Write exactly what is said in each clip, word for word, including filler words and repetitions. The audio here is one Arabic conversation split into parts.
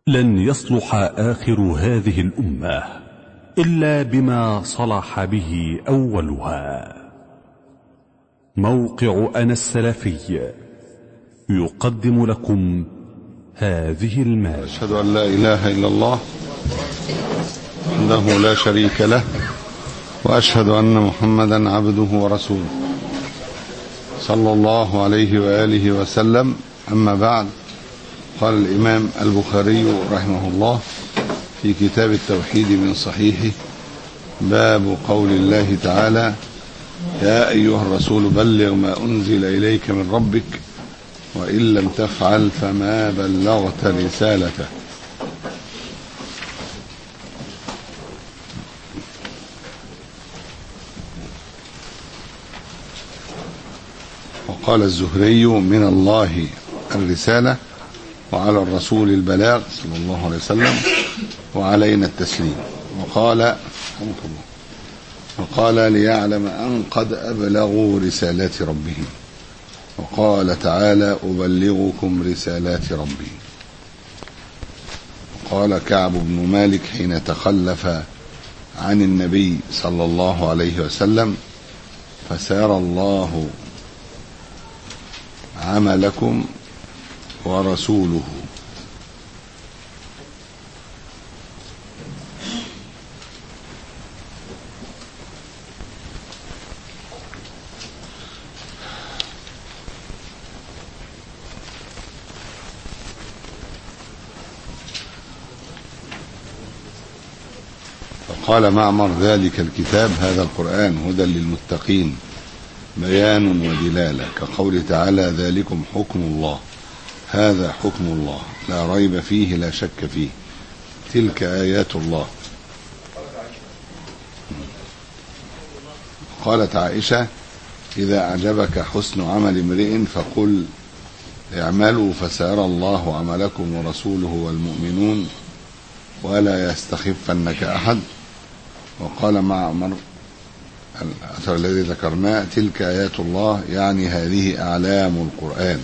لن يصلح آخر هذه الأمة إلا بما صلح به أولها. موقع أنا السلفي يقدم لكم هذه المادة. أشهد أن لا إله إلا الله وحده لا شريك له، وأشهد أن محمدا عبده ورسوله صلى الله عليه وآله وسلم. أما بعد، قال الإمام البخاري رحمه الله في كتاب التوحيد من صحيحه: باب قول الله تعالى: يا أيها الرسول بلغ ما أنزل إليك من ربك وإن لم تفعل فما بلغت رسالته. وقال الزهري: من الله الرسالة وعلى الرسول البلاغ صلى الله عليه وسلم وعلينا التسليم. وقال وقال ليعلم أن قد أبلغوا رسالات ربهم. وقال تعالى: أبلغكم رسالات ربي. قال كعب بن مالك حين تخلف عن النبي صلى الله عليه وسلم: فسار الله عملكم ورسوله. فقال معمر: ذلك الكتاب هذا القرآن هدى للمتقين بيان ودلالة، كقول تعالى: ذلكم حكم الله، هذا حكم الله لا ريب فيه لا شك فيه، تلك آيات الله. قالت عائشة: إذا أعجبك حسن عمل امرئ فقل اعملوا فسيرى الله عملكم ورسوله والمؤمنون ولا يستخفنك أحد. وقال معمر الأثر الذي ذكرناه: تلك آيات الله، يعني هذه أعلام القرآن.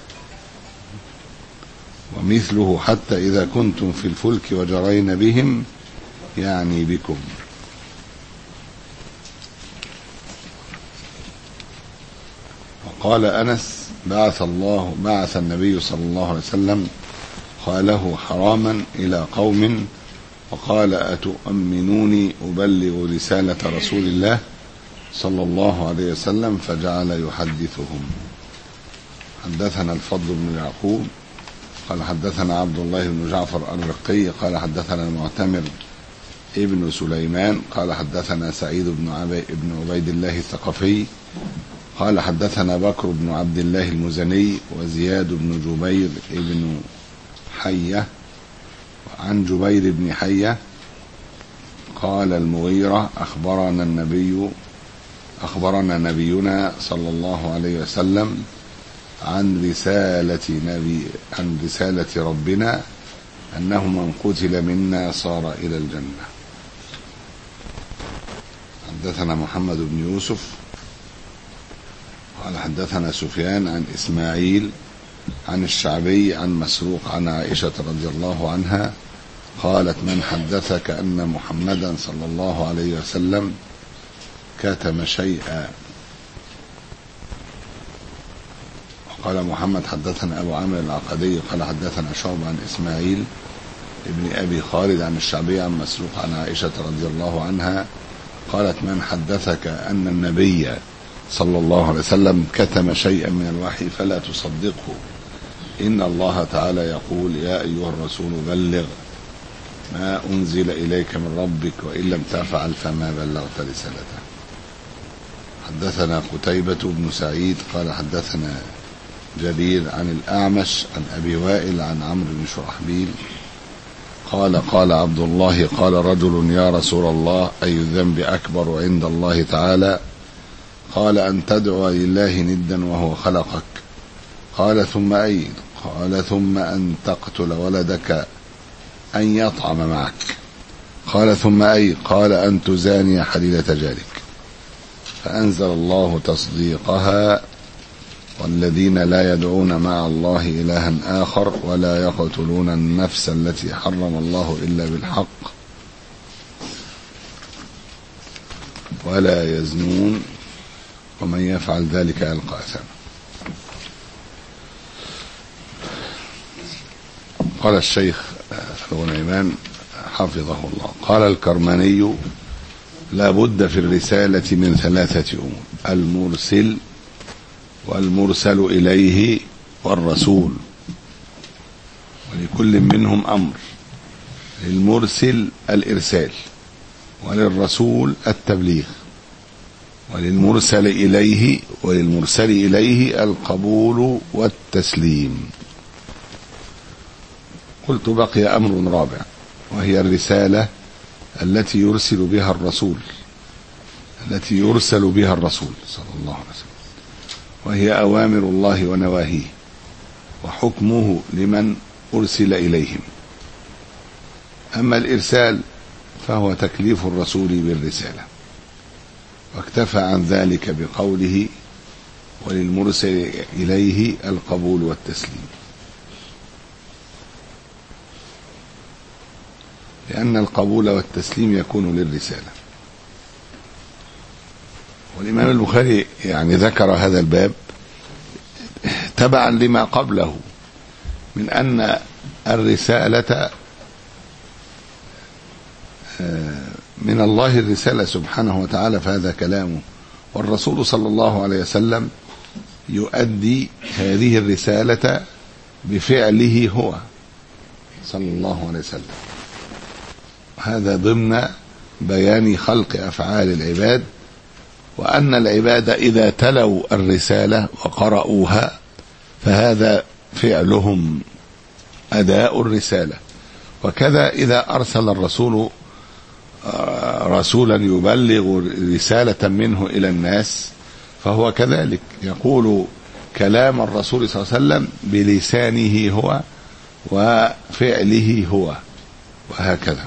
ومثله: حتى إذا كنتم في الفلك وجرين بهم، يعني بكم. وقال أنس: بعث الله بعث النبي صلى الله عليه وسلم قاله حراما إلى قوم وقال: أتؤمنوني أبلغ رسالة رسول الله صلى الله عليه وسلم، فجعل يحدثهم. حدثنا الفضل بن يعقوب قال حدثنا عبد الله بن جعفر الرقي قال حدثنا المعتمر ابن سليمان قال حدثنا سعيد بن عبي ابن عبيد الله الثقفي قال حدثنا بكر بن عبد الله المزني وزياد بن جبير ابن حية عن جبير بن حية قال المغيرة: أخبرنا النبي أخبرنا نبينا صلى الله عليه وسلم عن رسالة نبي عن رسالة ربنا أنه من قتل منا صار إلى الجنة. حدثنا محمد بن يوسف قال حدثنا سفيان عن إسماعيل عن الشعبي عن مسروق عن عائشة رضي الله عنها قالت: من حدثك أن محمدا صلى الله عليه وسلم كتم شيئا. قال محمد: حدثنا أبو عامر العقدي قال حدثنا شعب عن إسماعيل ابن أبي خالد عن الشعبي عن مسروق عن عائشة رضي الله عنها قالت: من حدثك أن النبي صلى الله عليه وسلم كتم شيئا من الوحي فلا تصدقه، إن الله تعالى يقول: يا أيها الرسول بلغ ما أنزل إليك من ربك وإن لم تفعل فما بلغت رسالته. حدثنا قتيبة بن سعيد قال حدثنا جرير عن الأعمش عن أبي وائل عن عمرو بن شرحبيل قال: قال عبد الله: قال رجل: يا رسول الله، أي الذنب أكبر عند الله تعالى؟ قال: أن تدعو لله ندا وهو خلقك. قال: ثم أي؟ قال: ثم أن تقتل ولدك أن يطعم معك. قال: ثم أي؟ قال: أن تزاني حليلة جارك. فأنزل الله تصديقها والذين لا يدعون مع الله إلها آخر ولا يقتلون النفس التي حرم الله إلا بالحق ولا يزنون ومن يفعل ذلك يلقى أثاما. قال الشيخ الغنيمان حفظه الله: قال الكرماني: لا بد في الرسالة من ثلاثة أمور: المرسل والمرسل إليه والرسول، ولكل منهم أمر. للمرسل الإرسال، وللرسول التبليغ، وللمرسل إليه وللمرسل إليه القبول والتسليم. قلت: بقي أمر رابع، وهي الرسالة التي يرسل بها الرسول التي يرسل بها الرسول صلى الله عليه وسلم، وهي أوامر الله ونواهيه وحكمه لمن أرسل إليهم. أما الإرسال فهو تكليف الرسول بالرسالة، واكتفى عن ذلك بقوله: وللمرسل إليه القبول والتسليم، لأن القبول والتسليم يكون للرسالة. والإمام البخاري يعني ذكر هذا الباب تبعا لما قبله من أن الرسالة من الله، الرسالة سبحانه وتعالى، فهذا كلامه، والرسول صلى الله عليه وسلم يؤدي هذه الرسالة بفعله هو صلى الله عليه وسلم. هذا ضمن بيان خلق أفعال العباد، وأن العباد إذا تلوا الرسالة وقرأوها فهذا فعلهم أداء الرسالة. وكذا إذا أرسل الرسول رسولا يبلغ رسالة منه إلى الناس فهو كذلك يقول كلام الرسول صلى الله عليه وسلم بلسانه هو وفعله هو، وهكذا.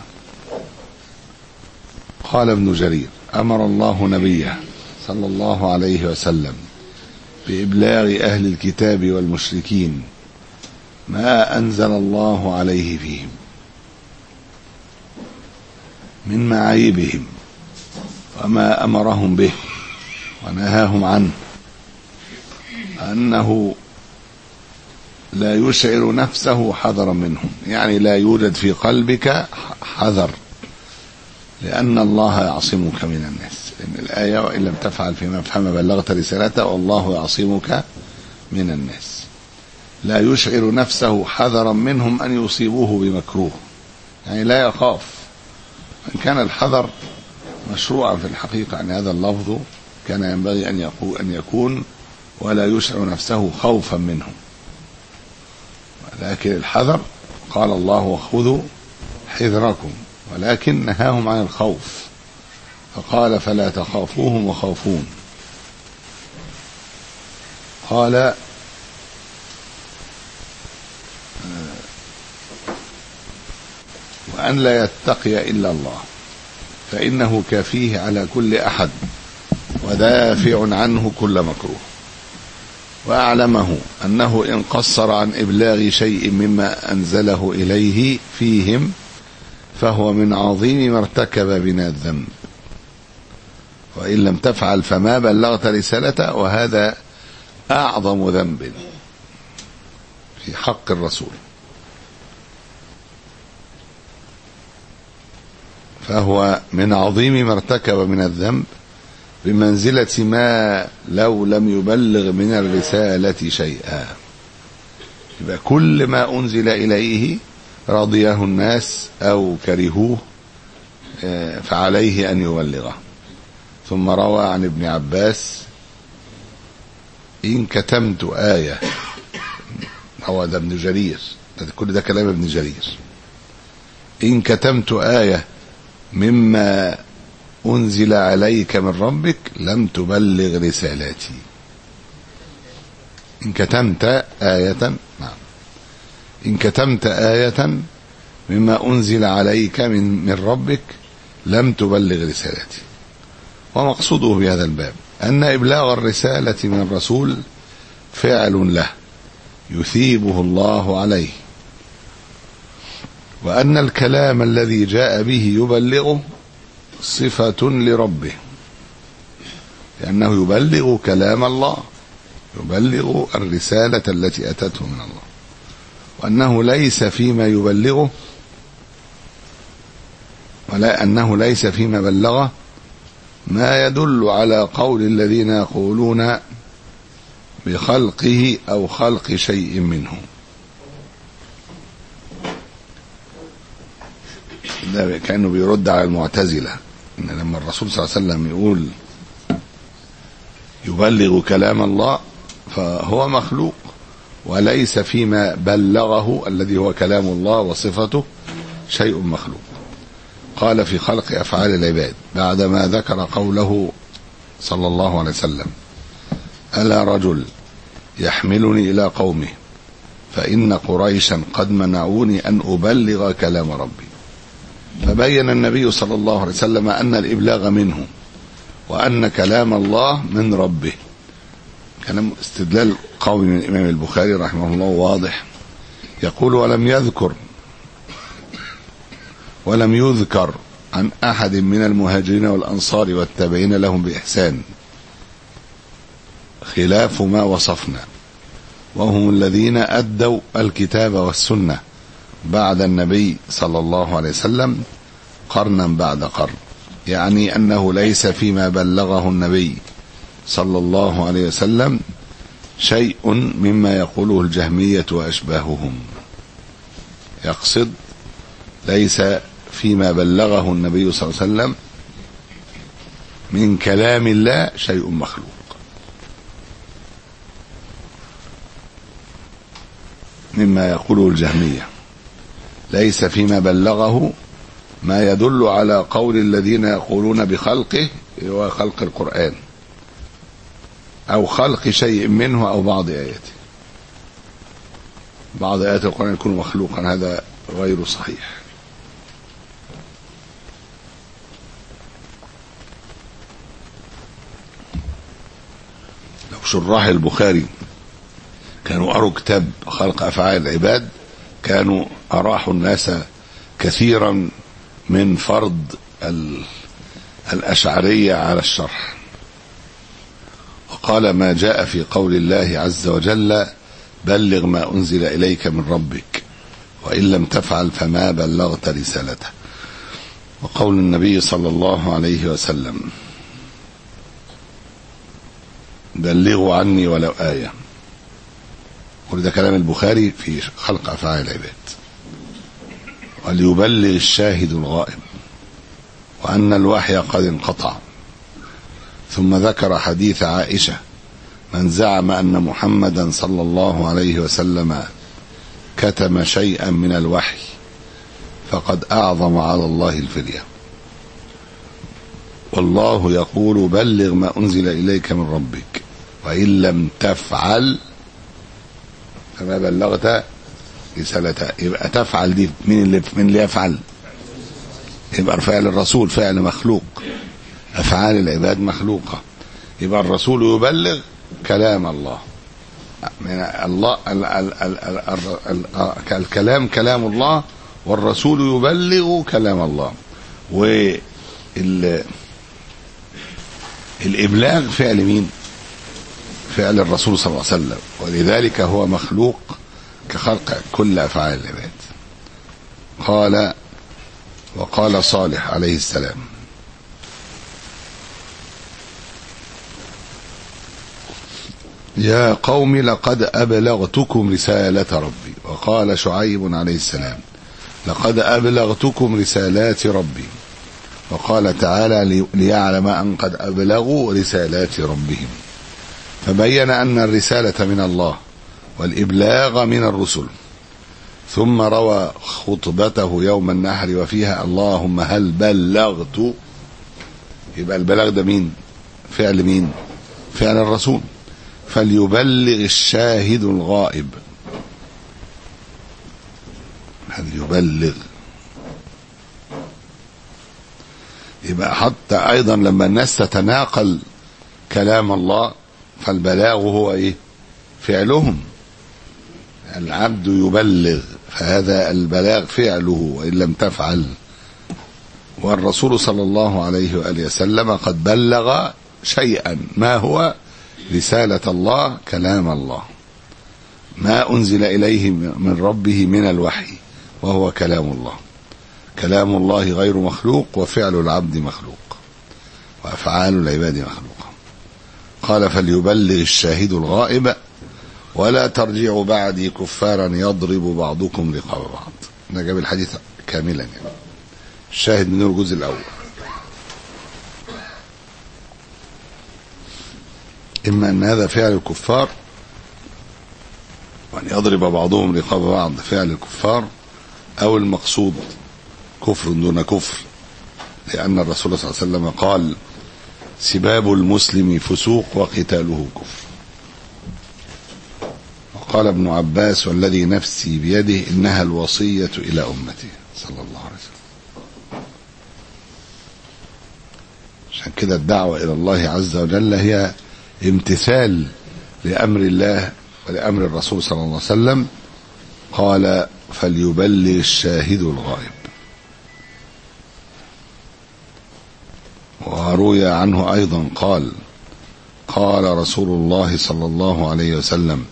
قال ابن جرير: أمر الله نبيه صلى الله عليه وسلم بإبلاغ أهل الكتاب والمشركين ما أنزل الله عليه فيهم من معايبهم وما أمرهم به ونهاهم عنه، أنه لا يشعر نفسه حذرا منهم، يعني لا يوجد في قلبك حذر، لأن الله يعصمك من الناس. لأن الآية: وإن لم تفعل فيما فهم بلغت رسالته والله يعصمك من الناس. لا يشعر نفسه حذرا منهم أن يصيبوه بمكروه، يعني لا يخاف. إن كان الحذر مشروعا في الحقيقة، يعني هذا اللفظ كان ينبغي أن يقول أن يكون ولا يشعر نفسه خوفا منهم، لكن الحذر قال الله: وخذوا حذركم، ولكن نهاهم عن الخوف فقال: فلا تخافوهم وخافون. قال: وأن لا يتقي إلا الله فإنه كافيه على كل أحد ودافع عنه كل مكروه، وأعلمه أنه إن قصر عن إبلاغ شيء مما أنزله إليه فيهم فهو من عظيم ما ارتكب من الذنب، وإن لم تفعل فما بلغت رسالته، وهذا أعظم ذنب في حق الرسول. فهو من عظيم ما ارتكب من الذنب بمنزلة ما لو لم يبلغ من الرسالة شيئا. يبقى كل ما أنزل إليه رضيه الناس أو كرهوه فعليه أن يبلغه. ثم روى عن ابن عباس: إن كتمت آية، روى ده ابن جرير، كل ده كلام ابن جرير، إن كتمت آية مما أنزل عليك من ربك لم تبلغ رسالاتي. إن كتمت آية، نعم، إن كتمت آية مما أنزل عليك من, من ربك لم تبلغ رسالتي. ومقصوده بهذا الباب أن إبلاغ الرسالة من الرسول فعل له يثيبه الله عليه، وأن الكلام الذي جاء به يبلغه صفة لربه، لأنه يبلغ كلام الله، يبلغ الرسالة التي أتته من الله، وأنه ليس فيما يبلغه ولا أنه ليس فيما بلغه ما يدل على قول الذين يقولون بخلقه أو خلق شيء منه. ده كأنه بيرد على المعتزلة، إن لما الرسول صلى الله عليه وسلم يقول يبلغ كلام الله فهو مخلوق، وليس فيما بلغه الذي هو كلام الله وصفته شيء مخلوق. قال في خلق أفعال العباد بعدما ذكر قوله صلى الله عليه وسلم: ألا رجل يحملني إلى قومه فإن قريشا قد منعوني أن أبلغ كلام ربي. فبين النبي صلى الله عليه وسلم أن الإبلاغ منه، وأن كلام الله من ربه. كلام استدلال قوي من الإمام البخاري رحمه الله واضح، يقول: ولم يذكر ولم يذكر عن أحد من المهاجرين والأنصار والتابعين لهم بإحسان خلاف ما وصفنا، وهم الذين أدوا الكتاب والسنة بعد النبي صلى الله عليه وسلم قرنا بعد قرن، يعني أنه ليس فيما بلغه النبي صلى الله عليه وسلم شيء مما يقوله الجهمية وأشباههم. يقصد ليس فيما بلغه النبي صلى الله عليه وسلم من كلام الله شيء مخلوق. مما يقوله الجهمية ليس فيما بلغه ما يدل على قول الذين يقولون بخلقه هو خلق القرآن أو خلق شيء منه أو بعض آياته. بعض آيات القرآن يكون مخلوقا، هذا غير صحيح. لو شراح البخاري كانوا أروا كتاب خلق أفعال العباد كانوا أراحوا الناس كثيرا من فرض الأشعرية على الشرح. وقال: ما جاء في قول الله عز وجل: بلغ ما أنزل إليك من ربك وإن لم تفعل فما بلغت رسالته. وقول النبي صلى الله عليه وسلم: بلغوا عني ولو آية. كل ده كلام البخاري في خلق أفعال العباد. وليبلغ الشاهد الغائب، وأن الوحي قد انقطع. ثم ذكر حديث عائشة: من زعم أن محمدا صلى الله عليه وسلم كتم شيئا من الوحي فقد أعظم على الله الفدية. والله يقول: بلغ ما أنزل إليك من ربك وإن لم تفعل فما بلغت رسالته. يبقى تفعل دي من اللي من اللي يفعل؟ يبقى فعل الرسول فعل مخلوق، أفعال العباد مخلوقة. يبقى الرسول يبلغ كلام الله من الله ال ال ال ال ال الكلام كلام الله، والرسول يبلغ كلام الله. وال الإبلاغ فعل مين؟ فعل الرسول صلى الله عليه وسلم، ولذلك هو مخلوق كخلق كل أفعال العباد. قال: وقال صالح عليه السلام: يا قوم لقد أبلغتكم رسالة ربي. وقال شعيب عليه السلام: لقد أبلغتكم رسالات ربي. وقال تعالى: ليعلم أن قد أبلغوا رسالات ربهم. فبين أن الرسالة من الله والإبلاغ من الرسل. ثم روى خطبته يوم النحر وفيها: اللهم هل بلغت. يبقى البلاغ ده مين؟ فعل مين؟ فعل الرسول. فليبلغ الشاهد الغائب. هل يبلغ؟ يبقى حتى أيضا لما الناس تتناقل كلام الله فالبلاغ هو إيه؟ فعلهم. العبد يبلغ، فهذا البلاغ فعله وإن لم تفعل. والرسول صلى الله عليه وآله وسلم قد بلغ شيئا، ما هو؟ رسالة الله، كلام الله، ما أنزل إليه من ربه من الوحي، وهو كلام الله. كلام الله غير مخلوق، وفعل العبد مخلوق، وأفعال العباد مخلوقة. قال: فليبلغ الشاهد الغائب ولا ترجعوا بعدي كفارا يضرب بعضكم رقاب بعض. نجاب الحديث كاملا يعني. الشاهد من الجزء الأول: إما أن هذا فعل الكفار، وأن يضرب بعضهم رقاب بعض فعل الكفار، أو المقصود كفر دون كفر، لأن الرسول صلى الله عليه وسلم قال: سباب المسلم فسوق وقتاله كفر. وقال ابن عباس: والذي نفسي بيده إنها الوصية إلى أمتي صلى الله عليه وسلم. عشان كده الدعوة إلى الله عز وجل هي امتثال لأمر الله ولأمر الرسول صلى الله عليه وسلم. قال: فليبلغ الشاهد الغائب. وروي عنه أيضا قال: قال رسول الله صلى الله عليه وسلم: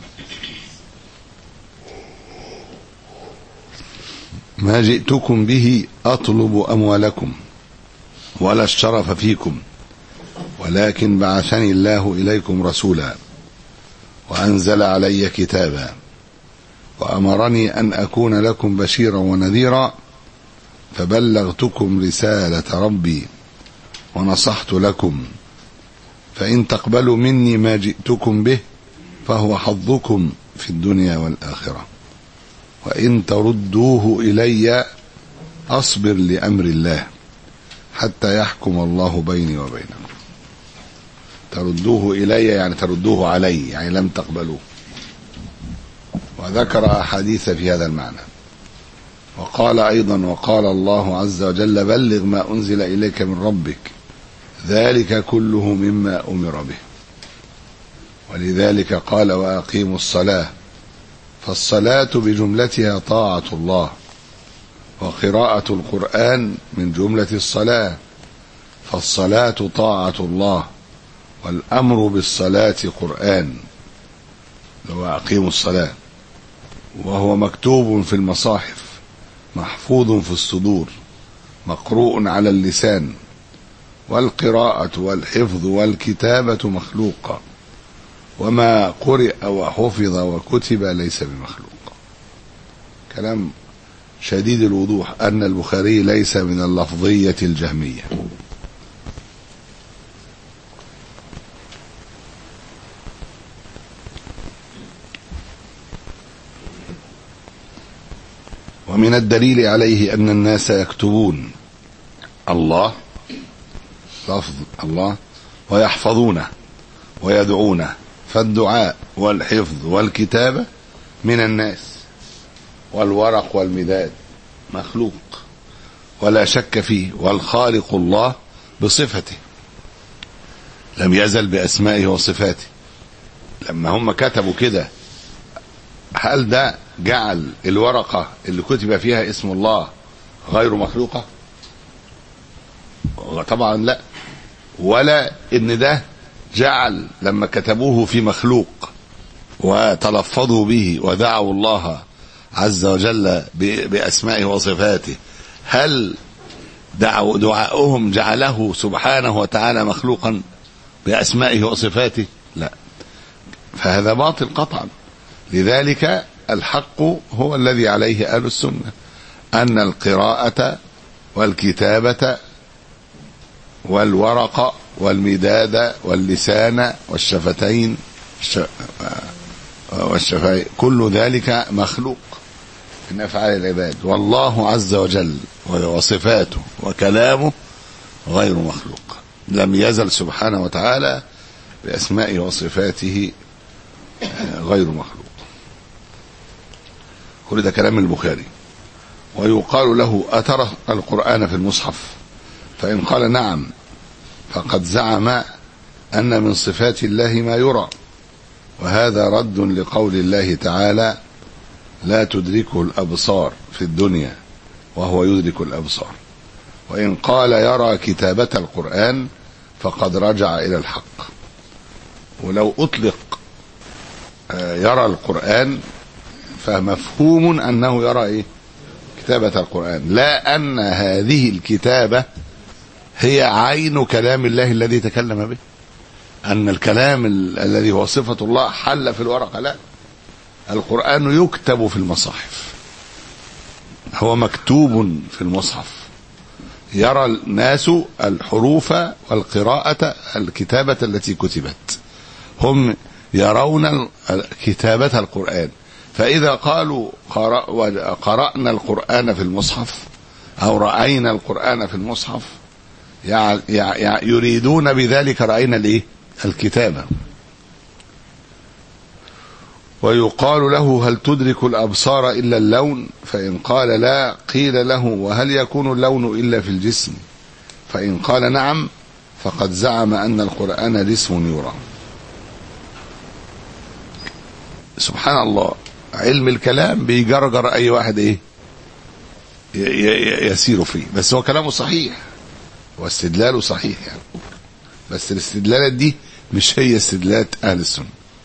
ما جئتكم به أطلب أموالكم ولا الشرف فيكم، ولكن بعثني الله إليكم رسولا وأنزل علي كتابا وأمرني أن أكون لكم بشيرا ونذيرا، فبلغتكم رسالة ربي ونصحت لكم، فإن تقبلوا مني ما جئتكم به فهو حظكم في الدنيا والآخرة، وإن تردوه إلي أصبر لأمر الله حتى يحكم الله بيني وبينكم. تردوه إلي يعني تردوه علي، يعني لم تقبلوه. وذكر أحاديث في هذا المعنى. وقال أيضا: وقال الله عز وجل: بلغ ما أنزل إليك من ربك ذلك كله مما أمر به. ولذلك قال: وأقيموا الصلاة، فالصلاة بجملتها طاعة الله، وقراءة القرآن من جملة الصلاة، فالصلاة طاعة الله، والأمر بالصلاة قرآن. وأقيموا الصلاة، وهو مكتوب في المصاحف، محفوظ في الصدور، مقروء على اللسان. والقراءة والحفظ والكتابة مخلوقة، وما قرئ وحفظ وكتب ليس بمخلوق. كلام شديد الوضوح أن البخاري ليس من اللفظية الجهمية. ومن الدليل عليه أن الناس يكتبون الله، لفظ الله، ويحفظونه ويدعونه، فالدعاء والحفظ والكتابة من الناس، والورق والمداد مخلوق ولا شك فيه. والخالق الله بصفته، لم يزل بأسمائه وصفاته. لما هم كتبوا كده، هل ده جعل الورقة اللي كتب فيها اسم الله غير مخلوقة؟ طبعا لا. ولا ان ده جعل لما كتبوه في مخلوق وتلفظوا به ودعوا الله عز وجل بأسمائه وصفاته، هل دعوا دعاؤهم جعله سبحانه وتعالى مخلوقا بأسمائه وصفاته؟ لا، فهذا باطل قطعا. لذلك الحق هو الذي عليه أهل السنة، أن القراءة والكتابة والورق والمداد واللسان والشفتين والشفاء كل ذلك مخلوق من أفعال العباد، والله عز وجل وصفاته وكلامه غير مخلوق. لم يزل سبحانه وتعالى بأسمائه وصفاته غير مخلوق. كل ده كلام البخاري. ويقال له: أترى القرآن في المصحف؟ فإن قال نعم، فقد زعم أن من صفات الله ما يرى، وهذا رد لقول الله تعالى لا تدركه الأبصار في الدنيا وهو يدرك الأبصار. وإن قال يرى كتابة القرآن فقد رجع إلى الحق. ولو أطلق يرى القرآن فمفهوم أنه يرى إيه؟ كتابة القرآن، لا أن هذه الكتابة هي عين كلام الله الذي تكلم به، أن الكلام الذي هو صفة الله حل في الورقة. لا، القرآن يكتب في المصاحف، هو مكتوب في المصحف، يرى الناس الحروف والقراءة الكتابة التي كتبت، هم يرون كتابة القرآن. فإذا قالوا قرأنا القرآن في المصحف أو رأينا القرآن في المصحف يريدون بذلك رأينا الايه؟ الكتابة. ويقال له هل تدرك الأبصار إلا اللون؟ فإن قال لا قيل له وهل يكون اللون إلا في الجسم؟ فإن قال نعم فقد زعم أن القرآن جسم يرى. سبحان الله، علم الكلام بيجرجر أي واحد إيه يسير فيه، بس هو كلامه صحيح واستدلاله صحيح يعني، بس الاستدلالات دي مش هي استدلالات أهل السنة.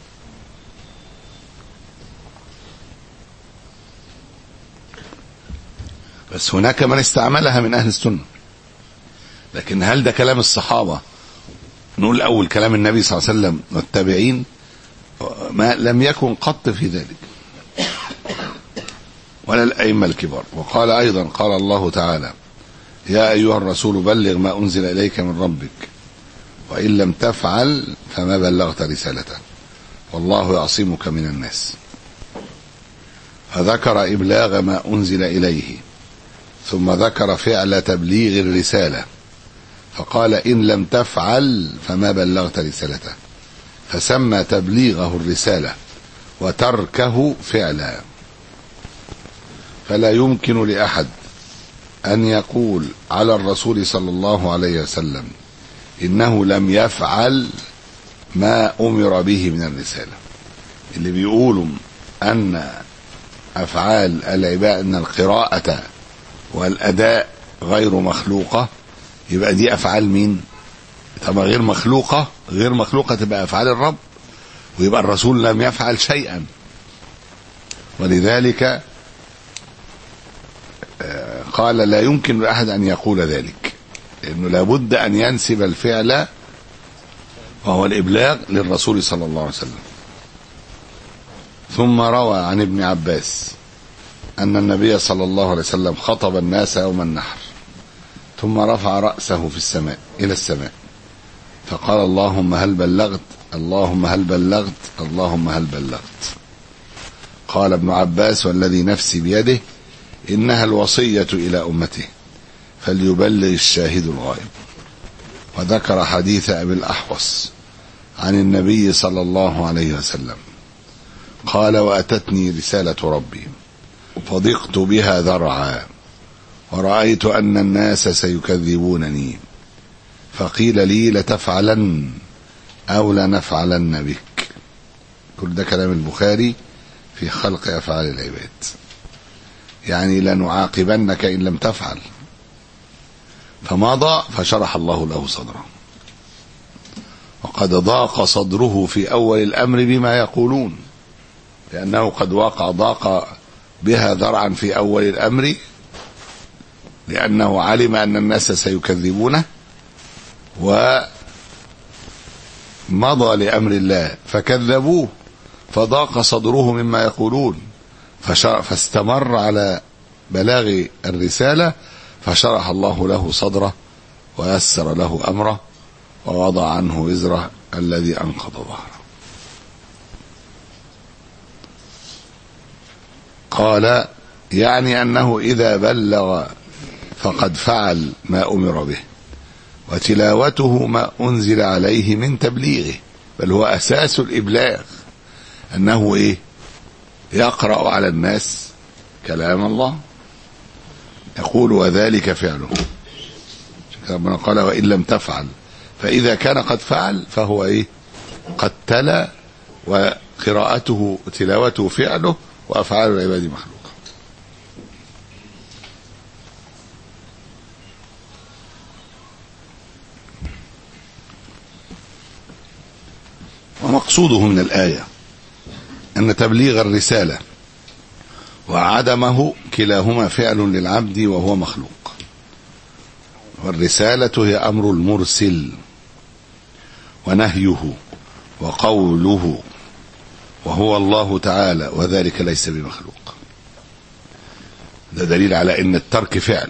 بس هناك من استعملها من أهل السنة، لكن هل ده كلام الصحابة؟ نقول أول كلام النبي صلى الله عليه وسلم والتابعين، ما لم يكن قط في ذلك، ولا الأئمة الكبار. وقال أيضا قال الله تعالى يا أيها الرسول بلغ ما أنزل إليك من ربك وإن لم تفعل فما بلغت رسالته والله يعصمك من الناس. فذكر إبلاغ ما أنزل إليه، ثم ذكر فعل تبليغ الرسالة، فقال إن لم تفعل فما بلغت رسالته، فسمى تبليغه الرسالة وتركه فعلا. فلا يمكن لأحد أن يقول على الرسول صلى الله عليه وسلم إنه لم يفعل ما أمر به من الرسالة. اللي بيقولوا أن أفعال العباد أن القراءة والأداء غير مخلوقة، يبقى دي أفعال مين؟ طبعا غير مخلوقة، غير مخلوقة تبقى أفعال الرب، ويبقى الرسول لم يفعل شيئا. ولذلك قال لا يمكن لأحد أن يقول ذلك، لأنه لابد أن ينسب الفعل وهو الإبلاغ للرسول صلى الله عليه وسلم. ثم روى عن ابن عباس أن النبي صلى الله عليه وسلم خطب الناس يوم النحر ثم رفع رأسه في السماء إلى السماء فقال اللهم هل بلغت اللهم هل بلغت اللهم هل بلغت. قال ابن عباس والذي نفسي بيده إنها الوصية إلى أمته فليبلغ الشاهد الغائب. وذكر حديث أبي الأحوص عن النبي صلى الله عليه وسلم قال وأتتني رسالة ربي فضقت بها ذرعا ورأيت أن الناس سيكذبونني فقيل لي لتفعلن أو لنفعلن بك. كل ده كلام البخاري في خلق أفعال العباد، يعني لنعاقبنك إن لم تفعل. فمضى فشرح الله له صدره، وقد ضاق صدره في أول الأمر بما يقولون، لأنه قد وقع ضاق بها ذرعا في أول الأمر لأنه علم أن الناس سيكذبونه، ومضى لأمر الله فكذبوه فضاق صدره مما يقولون، فاستمر على بلاغ الرسالة فشرح الله له صدره ويسر له أمره ووضع عنه وزره الذي أنقض ظهره. قال يعني أنه إذا بلغ فقد فعل ما أمر به، وتلاوته ما أنزل عليه من تبليغه، بل هو أساس الإبلاغ أنه إيه؟ يقرأ على الناس كلام الله. يقول وذلك فعله، ربنا قال وإن لم تفعل، فإذا كان قد فعل فهو إيه؟ قد تلا قراءته تلاوته فعله وأفعال العباد مخلوقة. ومقصوده من الآية أن تبليغ الرسالة وعدمه كلاهما فعل للعبد وهو مخلوق. والرسالة هي أمر المرسل ونهيه وقوله وهو الله تعالى، وذلك ليس بمخلوق. ده دليل على ان الترك فعل.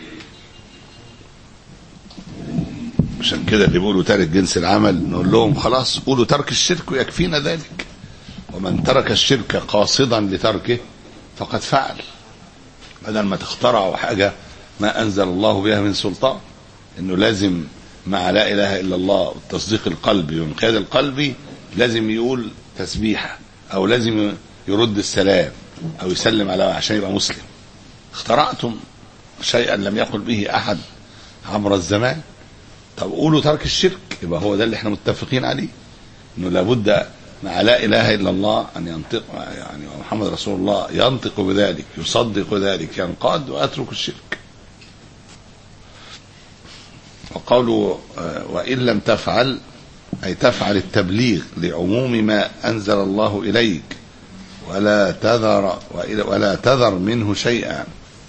عشان كده اللي بيقولوا تارك جنس العمل نقول لهم خلاص قولوا ترك الشرك ويكفينا ذلك، ومن ترك الشرك قاصدا لتركه فقد فعل، بدل ما تخترعوا حاجة ما أنزل الله بها من سلطان. انه لازم مع لا اله الا الله والتصديق القلبي وانقياد القلبي لازم يقول تسبيحه، او لازم يرد السلام، او يسلم على عشان يبقى مسلم. اخترعتم شيئا لم يقل به احد عبر الزمان. طب قولوا ترك الشرك، يبقى هو ده اللي احنا متفقين عليه، انه لابد مع لا اله الا الله ان ينطق، يعني محمد رسول الله ينطق بذلك، يصدق ذلك، ينقاد واترك الشرك. وقوله وإن لم تفعل أي تفعل التبليغ لعموم ما أنزل الله إليك ولا تذر ولا تذر منه شيئا،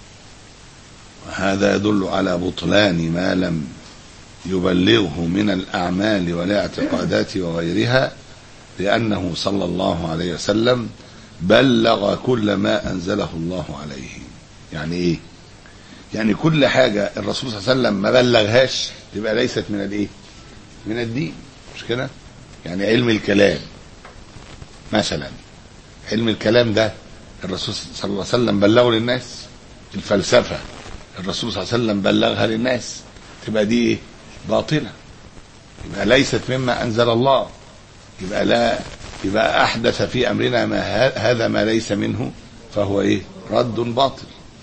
وهذا يدل على بطلان ما لم يبلغه من الأعمال والاعتقادات وغيرها، لأنه صلى الله عليه وسلم بلغ كل ما أنزله الله عليه. يعني إيه؟ يعني كل حاجة الرسول صلى الله عليه وسلم ما بلغهاش تبقى ليست من الايه؟ من الدين، مش كده؟ يعني علم الكلام مثلا، علم الكلام ده الرسول صلى الله عليه وسلم بلغه للناس. الفلسفة الرسول صلى الله عليه وسلم بلغها للناس، تبقى دي ايه؟ باطلة، يبقى ليست مما أنزل الله، يبقى لا يبقى أحدث في أمرنا ما هذا ما ليس منه فهو ايه؟ رد باطل.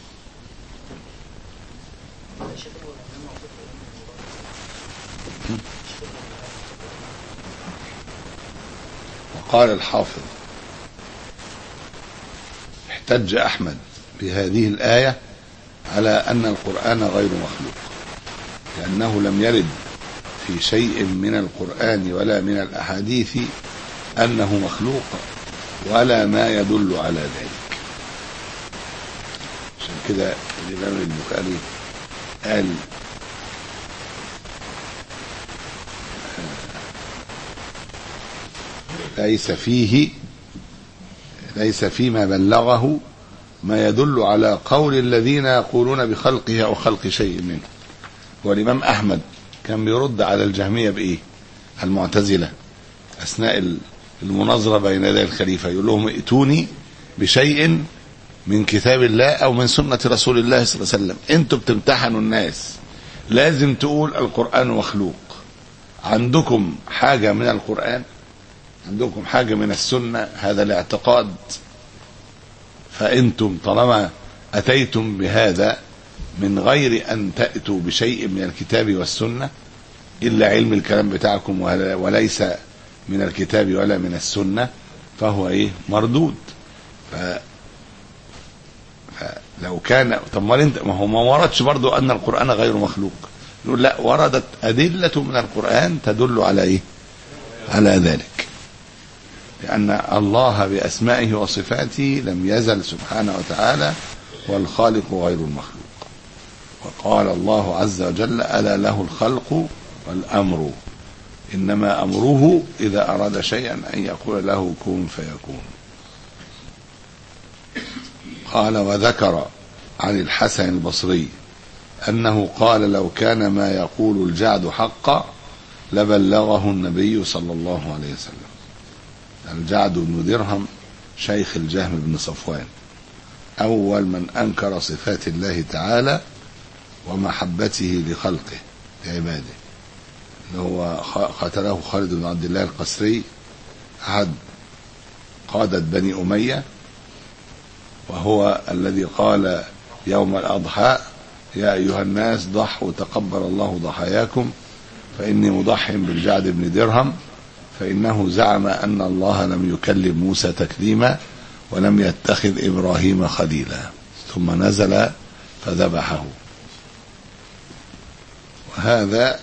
قال الحافظ احتج أحمد بهذه الآية على أن القرآن غير مخلوق، لأنه لم يرد في شيء من القرآن ولا من الأحاديث أنه مخلوق ولا ما يدل على ذلك. عشان كده الإمام البخاري قال ليس فيه ليس فيما بلغه ما يدل على قول الذين يقولون بخلقه أو خلق شيء منه. والإمام أحمد كان بيرد على الجهمية بإيه؟ المعتزلة أثناء المناظرة بين يدي الخليفة، يقول لهم ائتوني بشيء من كتاب الله أو من سنة رسول الله صلى الله عليه وسلم. أنتم بتمتحنوا الناس، لازم تقول القرآن مخلوق. عندكم حاجة من القرآن؟ عندكم حاجة من السنة؟ هذا الاعتقاد. فأنتم طالما أتيتم بهذا من غير أن تأتوا بشيء من الكتاب والسنة إلا علم الكلام بتاعكم وليس من الكتاب ولا من السنة، فهو إيه؟ مردود. ف... فلو كان طب ما انت ما هو ما وردش برضو أن القرآن غير مخلوق، نقول لا، وردت أدلة من القرآن تدل على إيه؟ على ذلك، لأن الله بأسمائه وصفاته لم يزل سبحانه وتعالى والخالق غير المخلوق. وقال الله عز وجل ألا له الخلق والأمر إنما أمره إذا أراد شيئا أن يقول له كن فيكون. قال وذكر عن الحسن البصري أنه قال لو كان ما يقول الجعد حقا لبلغه النبي صلى الله عليه وسلم. الجعد بن درهم شيخ الجهم بن صفوان أول من أنكر صفات الله تعالى ومحبته لخلقه لعباده، اللي هو قتله خالد بن عبد الله القسري أحد قادة بني أمية، وهو الذي قال يوم الأضحى يا أيها الناس ضحوا تقبل الله ضحاياكم فإني مضح بالجعد بن درهم فإنه زعم أن الله لم يكلم موسى تكليما ولم يتخذ إبراهيم خليلا، ثم نزل فذبحه. وهذا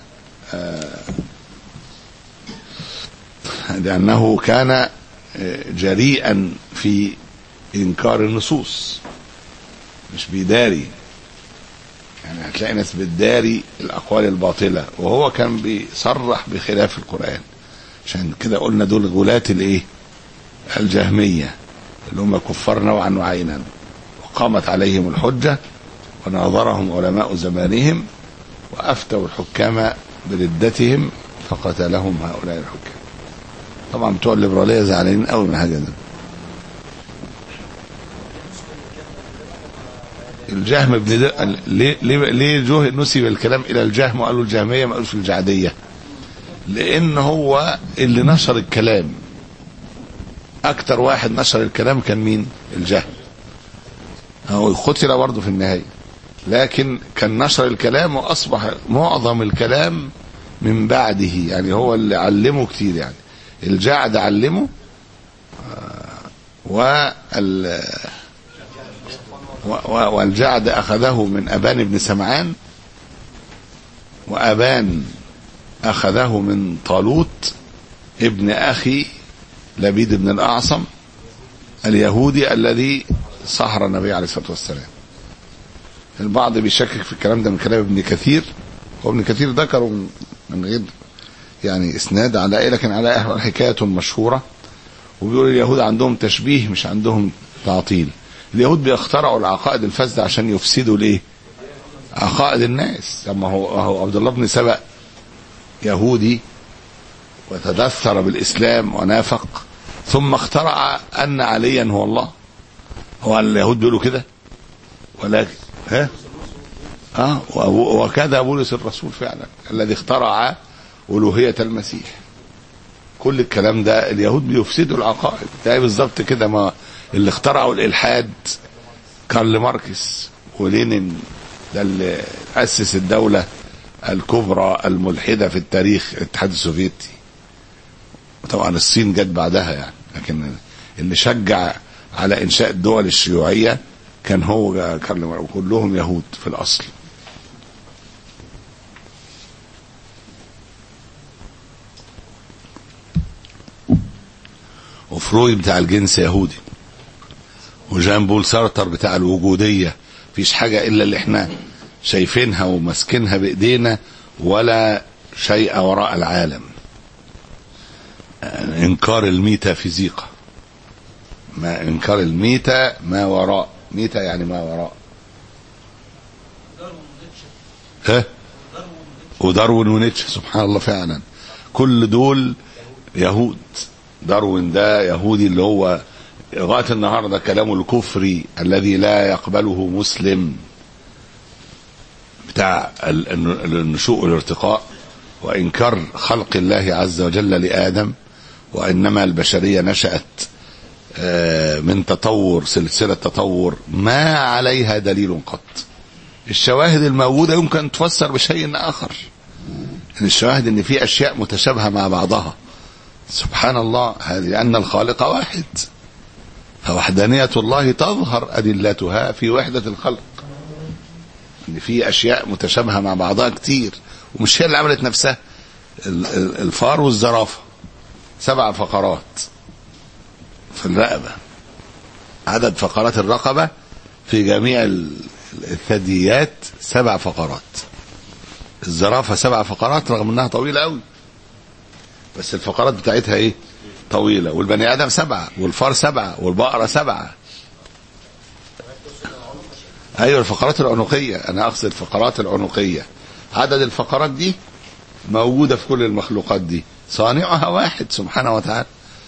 لأنه كان جريئا في إنكار النصوص، مش بيداري. يعني هتلاقي ناس بتداري الأقوال الباطلة، وهو كان بيصرح بخلاف القرآن. عشان كده قلنا دول غلاة الايه؟ الجهمية، اللي هم كفار نوعا وعينا، وقامت عليهم الحجة وناظرهم علماء زمانهم وأفتوا الحكام بردتهم فقتلهم هؤلاء الحكام. طبعا بتوع الليبرالية زعلانين قوي من حاجة ده. الجهم ابن ده ليه ليه ليه جه نسب الكلام الى الجهم وقالوا الجهميه ما قالوش الجعديه؟ لان هو اللي نشر الكلام. اكتر واحد نشر الكلام كان مين؟ الجهم. هو قتل برضه في النهايه، لكن كان نشر الكلام واصبح معظم الكلام من بعده. يعني هو اللي علمه كتير. يعني الجعد علمه وال والجعد أخذه من أبان بن سمعان، وأبان أخذه من طالوت ابن أخي لبيد بن الأعصم اليهودي الذي سحر النبي عليه الصلاة والسلام. البعض بيشكك في الكلام ده من كلام ابن كثير، وابن كثير ذكره من غير يعني إسناد على إيه، لكن على حكاية مشهورة. وبيقول اليهود عندهم تشبيه مش عندهم تعطيل. اليهود بيخترعوا العقائد الفاسدة عشان يفسدوا ليه؟ عقائد الناس. لما هو هو عبد الله بن سبأ يهودي وتدثر بالإسلام ونافق، ثم اخترع أن عليا هو الله. هو اليهود بيقولوا كده؟ ولكن ها؟ اه وكذا بولس الرسول فعلا الذي اخترع ألوهية المسيح. كل الكلام ده اليهود بيفسدوا العقائد. ده بالظبط كده ما اللي اخترعوا الإلحاد كارل ماركس ولينين، ده اللي أسس الدولة الكبرى الملحدة في التاريخ، الاتحاد السوفيتي. طبعا الصين جت بعدها يعني، لكن اللي شجع على إنشاء الدول الشيوعية كان هو كارل ماركس، وكلهم يهود في الأصل. وفرويد بتاع الجنس يهودي، وجان بول سارتر بتاع الوجودية. فيش حاجة إلا اللي احنا شايفينها ومسكنها بإيدينا، ولا شيء وراء العالم. إنكار الميتافيزيقا، ما إنكار الميتا ما وراء. ميتا يعني ما وراء. ها؟ وداروين ونيتشه، سبحان الله فعلا كل دول يهود. داروين ده يهودي اللي هو لغاية النهاردة كلامه الكفري الذي لا يقبله مسلم، بتاع النشوء والارتقاء وإنكار خلق الله عز وجل لآدم، وإنما البشرية نشأت من تطور، سلسلة تطور ما عليها دليل قط. الشواهد الموجودة يمكن تفسر بشيء آخر. الشواهد ان في أشياء متشابهة مع بعضها. سبحان الله، هذه لأن الخالق واحد، فوحدانية الله تظهر أدلتها في وحدة الخلق. ان في أشياء متشابهة مع بعضها كتير، ومش هي اللي عملت نفسها. الفار والزرافة سبع فقرات في الرقبة، عدد فقرات الرقبة في جميع الثدييات سبع فقرات. الزرافة سبع فقرات رغم انها طويلة قوي، بس الفقرات بتاعتها ايه؟ طويلة. والبني ادم سبعة، والفار سبعة، والبقرة سبعة. ايوه الفقرات العنقية، انا اقصد الفقرات العنقية. عدد الفقرات دي موجودة في كل المخلوقات دي، صانعها واحد سبحانه وتعالى.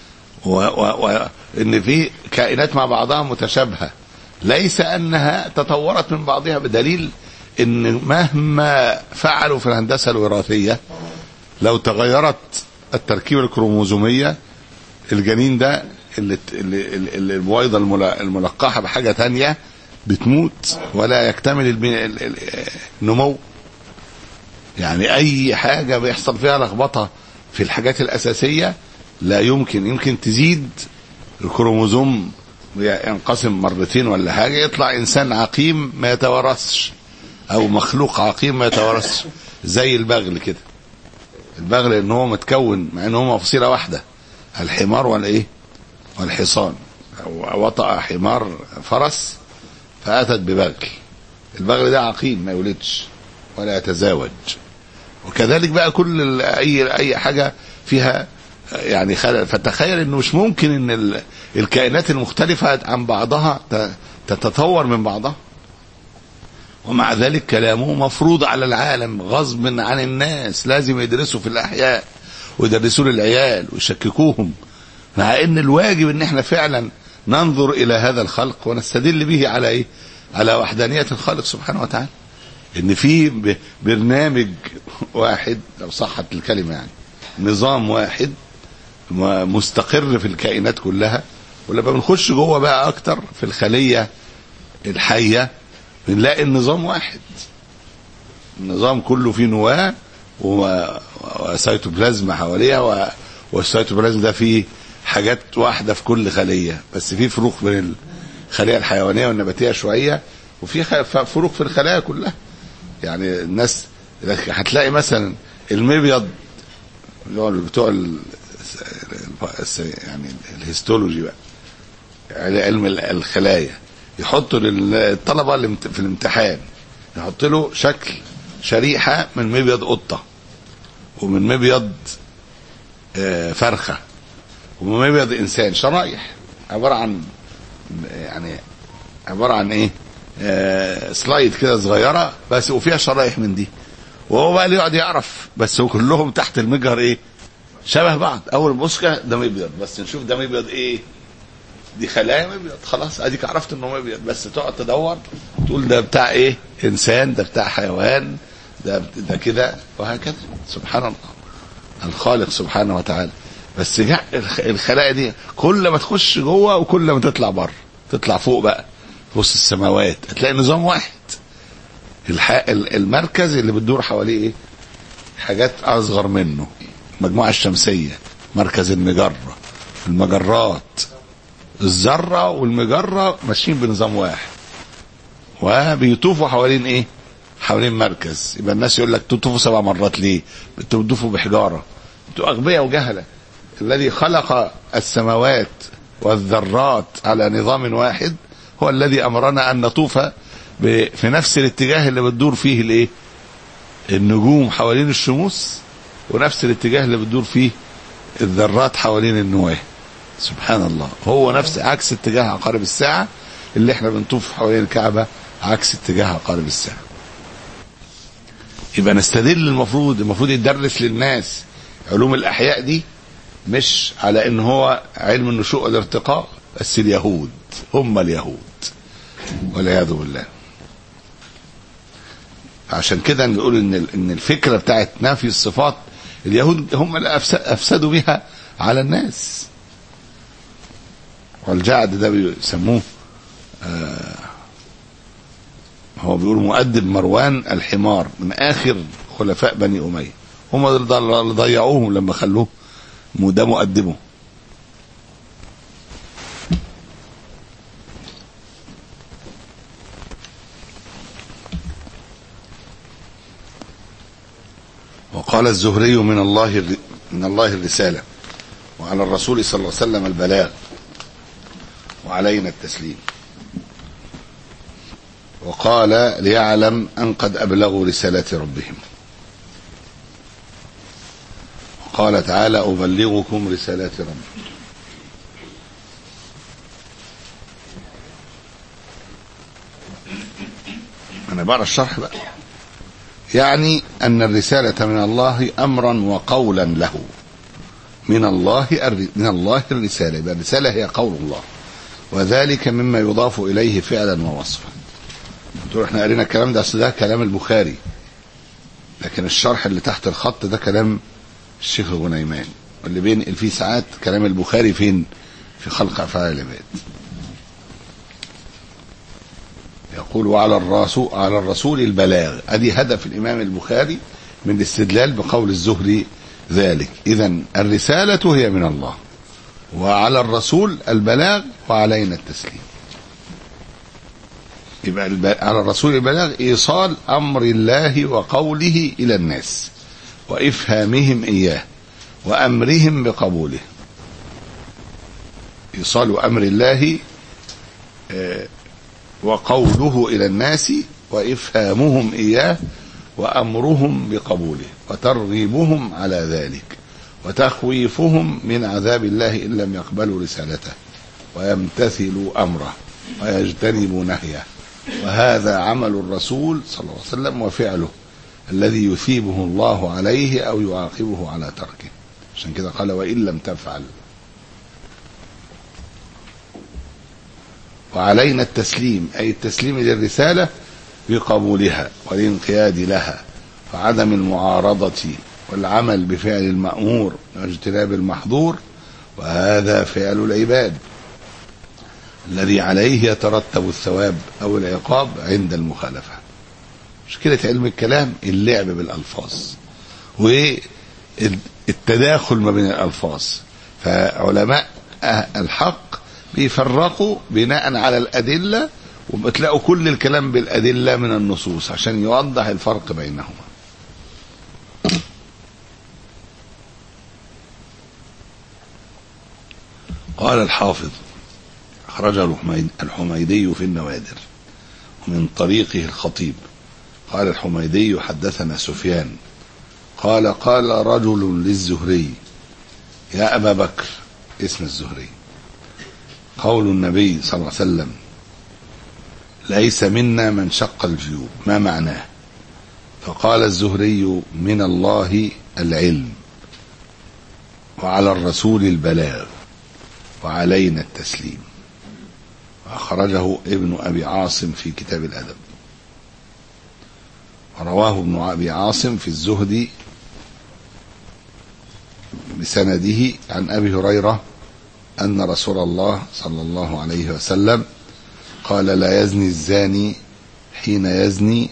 وان في كائنات مع بعضها متشابهة، ليس انها تطورت من بعضها، بدليل ان مهما فعلوا في الهندسة الوراثية لو تغيرت التركيبة الكروموزومية، الجنين ده اللي اللي البويضة الملقحة بحاجة تانية بتموت ولا يكتمل النمو. يعني اي حاجة بيحصل فيها لخبطة في الحاجات الاساسية لا يمكن، يمكن تزيد الكروموزوم ينقسم مرتين ولا حاجة، يطلع إنسان عقيم ما يتورثش، أو مخلوق عقيم ما يتورثش، زي البغل كده. البغل إن هو متكون مع إن هو فصيلة واحدة، الحمار والإيه والحصان، وطأ حمار فرس فأتت ببغل، البغل ده عقيم ما يولدش ولا يتزاوج. وكذلك بقى كل أي أي حاجة فيها يعني خلل. فتخيل إنه مش ممكن إن الكائنات المختلفة عن بعضها تتطور من بعضها، ومع ذلك كلامه مفروض على العالم غصب عن الناس، لازم يدرسوا في الأحياء ويدرسوا للعيال ويشككوهم، مع ان الواجب ان احنا فعلا ننظر الى هذا الخلق ونستدل به على ايه؟ على وحدانية الخالق سبحانه وتعالى. ان في برنامج واحد لو صحت الكلمة، يعني نظام واحد مستقر في الكائنات كلها. ولما بنخش جوه بقى اكتر في الخلية الحية بنلاقي النظام واحد، النظام كله فيه نواة وسيتوبلازم حواليها، والسيتوبلازم ده فيه حاجات واحدة في كل خلية، بس في فروق بين الخلية الحيوانية والنباتية شوية، وفي فروق في الخلايا كلها. يعني الناس هتلاقي مثلا المبيض اللي هو بتوع ال يعني الهيستولوجي بقى، علم الخلايا، يحطوا للطلبة في الامتحان يحط له شكل شريحة من مبيض قطة، ومن مبيض فرخة، ومن مبيض إنسان، شرايح عبارة عن يعني عبارة عن إيه آه سلايد كده صغيرة بس، وفيها شرايح من دي، وهو بقى اللي يقعد يعرف، بس هو كلهم تحت المجهر إيه شبه بعض. أول بصكة ده مبيض، بس نشوف ده مبيض إيه، دي خلايا مبيض، خلاص اديك عرفت انه مبيض، بس تقعد تدور تقول ده بتاع ايه انسان، ده بتاع حيوان، ده ده كده، وهكذا. سبحان الله الخالق سبحانه وتعالى. بس جاء الخلايا دي كل ما تخش جوه وكل ما تطلع بره، تطلع فوق بقى في وسط السماوات هتلاقي نظام واحد. المركز اللي بتدور حواليه ايه حاجات اصغر منه، المجموعة الشمسية، مركز المجرة، المجرات، الذرة والمجرة ماشيين بنظام واحد، وبيطوفوا حوالين ايه حوالين مركز. يبقى الناس يقول لك تطوفوا سبع مرات ليه؟ بتطوفوا بحجارة، انتوا اغبياء وجهلة. الذي خلق السماوات والذرات على نظام واحد هو الذي امرنا ان نطوف في نفس الاتجاه اللي بتدور فيه الايه النجوم حوالين الشموس، ونفس الاتجاه اللي بتدور فيه الذرات حوالين النواة. سبحان الله، هو نفس عكس اتجاه عقارب الساعة اللي احنا بنطوف حوالين الكعبة عكس اتجاه عقارب الساعة. يبقى نستدل، المفروض المفروض يدرس للناس علوم الأحياء دي، مش على ان هو علم النشوء والارتقاء بس. اليهود هم اليهود والعياذ بالله. عشان كده نقول ان ان الفكرة بتاعت نفي الصفات اليهود هم اللي افسدوا بها على الناس. والجعد ده بيسموه آه هو بيقول مؤدب مروان الحمار من اخر خلفاء بني اميه، هم اللي ضيعوهم لما خلوه ده مؤدبه. وقال الزهري من الله من الله الرسالة، وعلى الرسول صلى الله عليه وسلم البلاغ، وعلينا التسليم. وقال ليعلم أن قد أبلغوا رسالات ربهم. وقال تعالى أبلغكم رسالات ربي. أنا بقرأ الشرح بقى. يعني أن الرسالة من الله أمرا وقولا له، من الله من الله الرسالة، يبقى الرسالة هي قول الله، وذلك مما يضاف إليه فعلا ووصفا. احنا قرينا الكلام ده، اصل ده كلام البخاري، لكن الشرح اللي تحت الخط ده كلام الشيخ غنيمان، واللي بينقل فيه ساعات كلام البخاري فين في خلق أفعال العباد. يقول وعلى الرسول على الرسول البلاغ. ادي هدف الامام البخاري من الاستدلال بقول الزهري ذلك. إذن الرسالة هي من الله، وعلى الرسول البلاغ وعلينا التسليم. يبقى على الرسول البلاغ إيصال أمر الله وقوله إلى الناس وإفهامهم إياه وأمرهم بقبوله. إيصال أمر الله وقوله إلى الناس وإفهامهم إياه وأمرهم بقبوله، وترغيبهم على ذلك، وتخويفهم من عذاب الله إن لم يقبلوا رسالته ويمتثلوا أمره ويجتنبوا نهيه. وهذا عمل الرسول صلى الله عليه وسلم وفعله الذي يثيبه الله عليه أو يعاقبه على تركه. عشان كده قال وإن لم تفعل. وعلينا التسليم، أي التسليم للرسالة بقبولها والانقياد لها وعدم المعارضة والعمل بفعل المأمور واجتناب المحظور. وهذا فعل العباد الذي عليه يترتب الثواب أو العقاب عند المخالفة. مشكلة علم الكلام اللعب بالألفاظ والتداخل ما بين الألفاظ. فعلماء الحق بيفرقوا بناء على الأدلة، وبتلاقوا كل الكلام بالأدلة من النصوص عشان يوضح الفرق بينهما. قال الحافظ أخرجه الحميدي في النوادر ومن طريقه الخطيب. قال الحميدي حدثنا سفيان قال قال رجل للزهري يا أبا بكر، اسم الزهري، قول النبي صلى الله عليه وسلم ليس منا من شق الجيوب، ما معناه؟ فقال الزهري من الله العلم وعلى الرسول البلاغ وعلينا التسليم. أخرجه ابن أبي عاصم في كتاب الأدب، ورواه ابن أبي عاصم في الزهد بسنده عن أبي هريرة أن رسول الله صلى الله عليه وسلم قال لا يزني الزاني حين يزني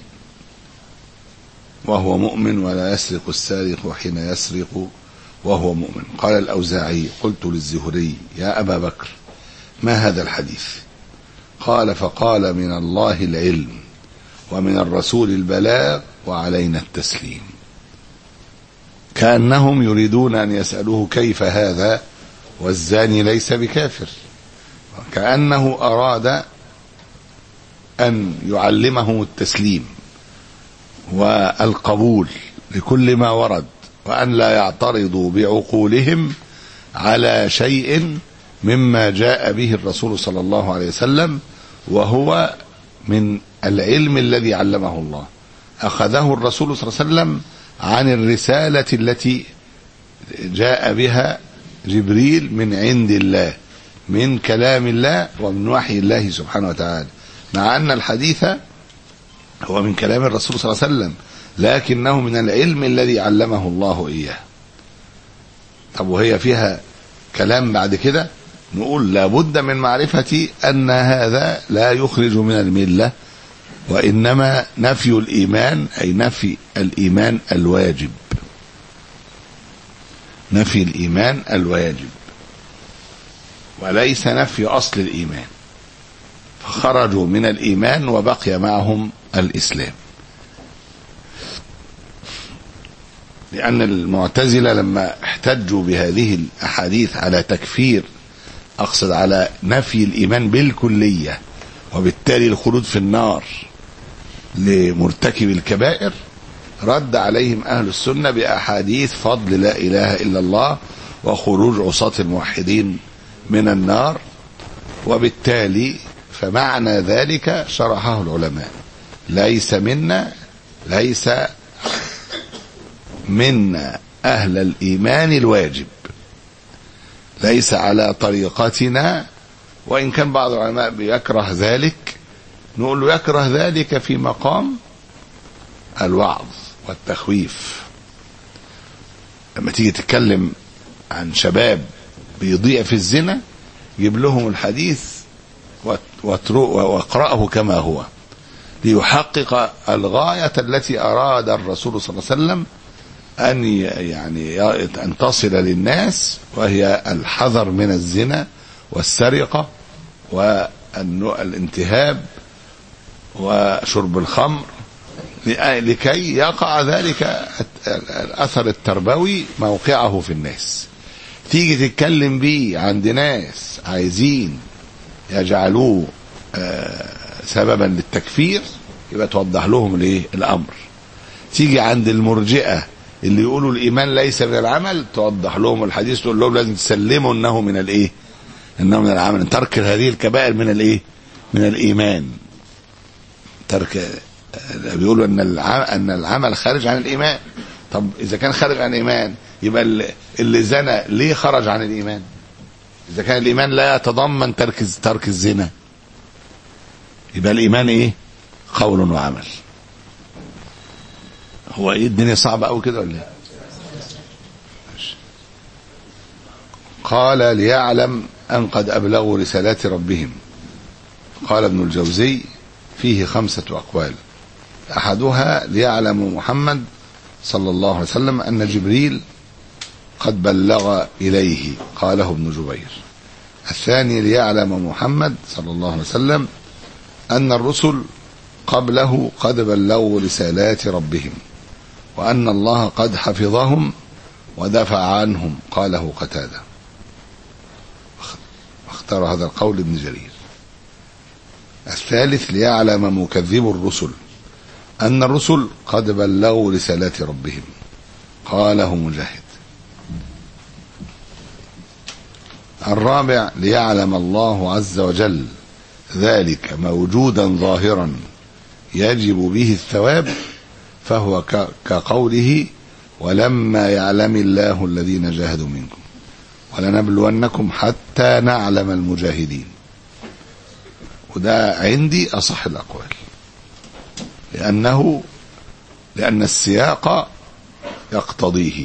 وهو مؤمن ولا يسرق السارق حين يسرق وهو مؤمن. قال الأوزاعي قلت للزهري يا أبا بكر ما هذا الحديث؟ قال فقال من الله العلم ومن الرسول البلاغ وعلينا التسليم. كأنهم يريدون أن يسألوه كيف هذا والزاني ليس بكافر، كأنه أراد أن يعلمهم التسليم والقبول لكل ما ورد، وأن لا يعترضوا بعقولهم على شيء مما جاء به الرسول صلى الله عليه وسلم، وهو من العلم الذي علمه الله. أخذه الرسول صلى الله عليه وسلم عن الرسالة التي جاء بها جبريل من عند الله، من كلام الله ومن وحي الله سبحانه وتعالى، مع أن الحديث هو من كلام الرسول صلى الله عليه وسلم لكنه من العلم الذي علمه الله إياه. طب وهي فيها كلام بعد كده؟ نقول لابد من معرفة أن هذا لا يخرج من الملة، وإنما نفي الإيمان، أي نفي الإيمان الواجب، نفي الإيمان الواجب وليس نفي أصل الإيمان. فخرجوا من الإيمان وبقي معهم الإسلام، لأن المعتزلة لما احتجوا بهذه الأحاديث على تكفير، أقصد على نفي الإيمان بالكلية وبالتالي الخلود في النار لمرتكب الكبائر، رد عليهم أهل السنة بأحاديث فضل لا إله إلا الله وخروج عصاة الموحدين من النار. وبالتالي فمعنى ذلك شرحه العلماء ليس منا، ليس منا أهل الإيمان الواجب، ليس على طريقتنا. وإن كان بعض العلماء بيكره ذلك، نقول له يكره ذلك في مقام الوعظ والتخويف. لما تيجي تتكلم عن شباب بيضيع في الزنا، جيب لهم الحديث واقرأه كما هو ليحقق الغاية التي أراد الرسول صلى الله عليه وسلم أن يعني أن تصل للناس، وهي الحذر من الزنا والسرقة والانتهاب وشرب الخمر، لكي يقع ذلك الأثر التربوي موقعه في الناس. تيجي تتكلم بيه عند ناس عايزين يجعلوه سببا للتكفير، يبقى توضح لهم الايه الامر. تيجي عند المرجئه اللي يقولوا الايمان ليس من العمل، توضح لهم الحديث، تقول لهم لازم تسلموا انه من الايه انه من العمل، ترك هذه الكبائر من الايه من الايمان. ترك بيقولوا ان ان العمل خارج عن الايمان. طب اذا كان خارج عن الايمان، يبقى اللي زنى ليه خرج عن الايمان؟ اذا كان الايمان لا يتضمن ترك ترك الزنا، يبقى الايمان ايه؟ قول وعمل. هو ايه الدنيا صعبه قوي كده ولا ايه؟ قال ليعلم ان قد ابلغوا رسالات ربهم. قال ابن الجوزي فيه خمسه اقوال. احدها ليعلم محمد صلى الله عليه وسلم ان جبريل قد بلغ اليه، قاله ابن جبير. الثاني ليعلم محمد صلى الله عليه وسلم ان الرسل قبله قد بلغوا رسالات ربهم، وأن الله قد حفظهم ودفع عنهم، قاله قتادة. اختار هذا القول ابن جرير. الثالث ليعلم مكذب الرسل أن الرسل قد بلغوا رسالات ربهم، قاله مجاهد. الرابع ليعلم الله عز وجل ذلك موجودا ظاهرا يجب به الثواب، فهو كقوله ولما يعلم الله الذين جاهدوا منكم ولنبلونكم حتى نعلم المجاهدين. وده عندي أصح الأقوال، لأنه لأن السياق يقتضيه.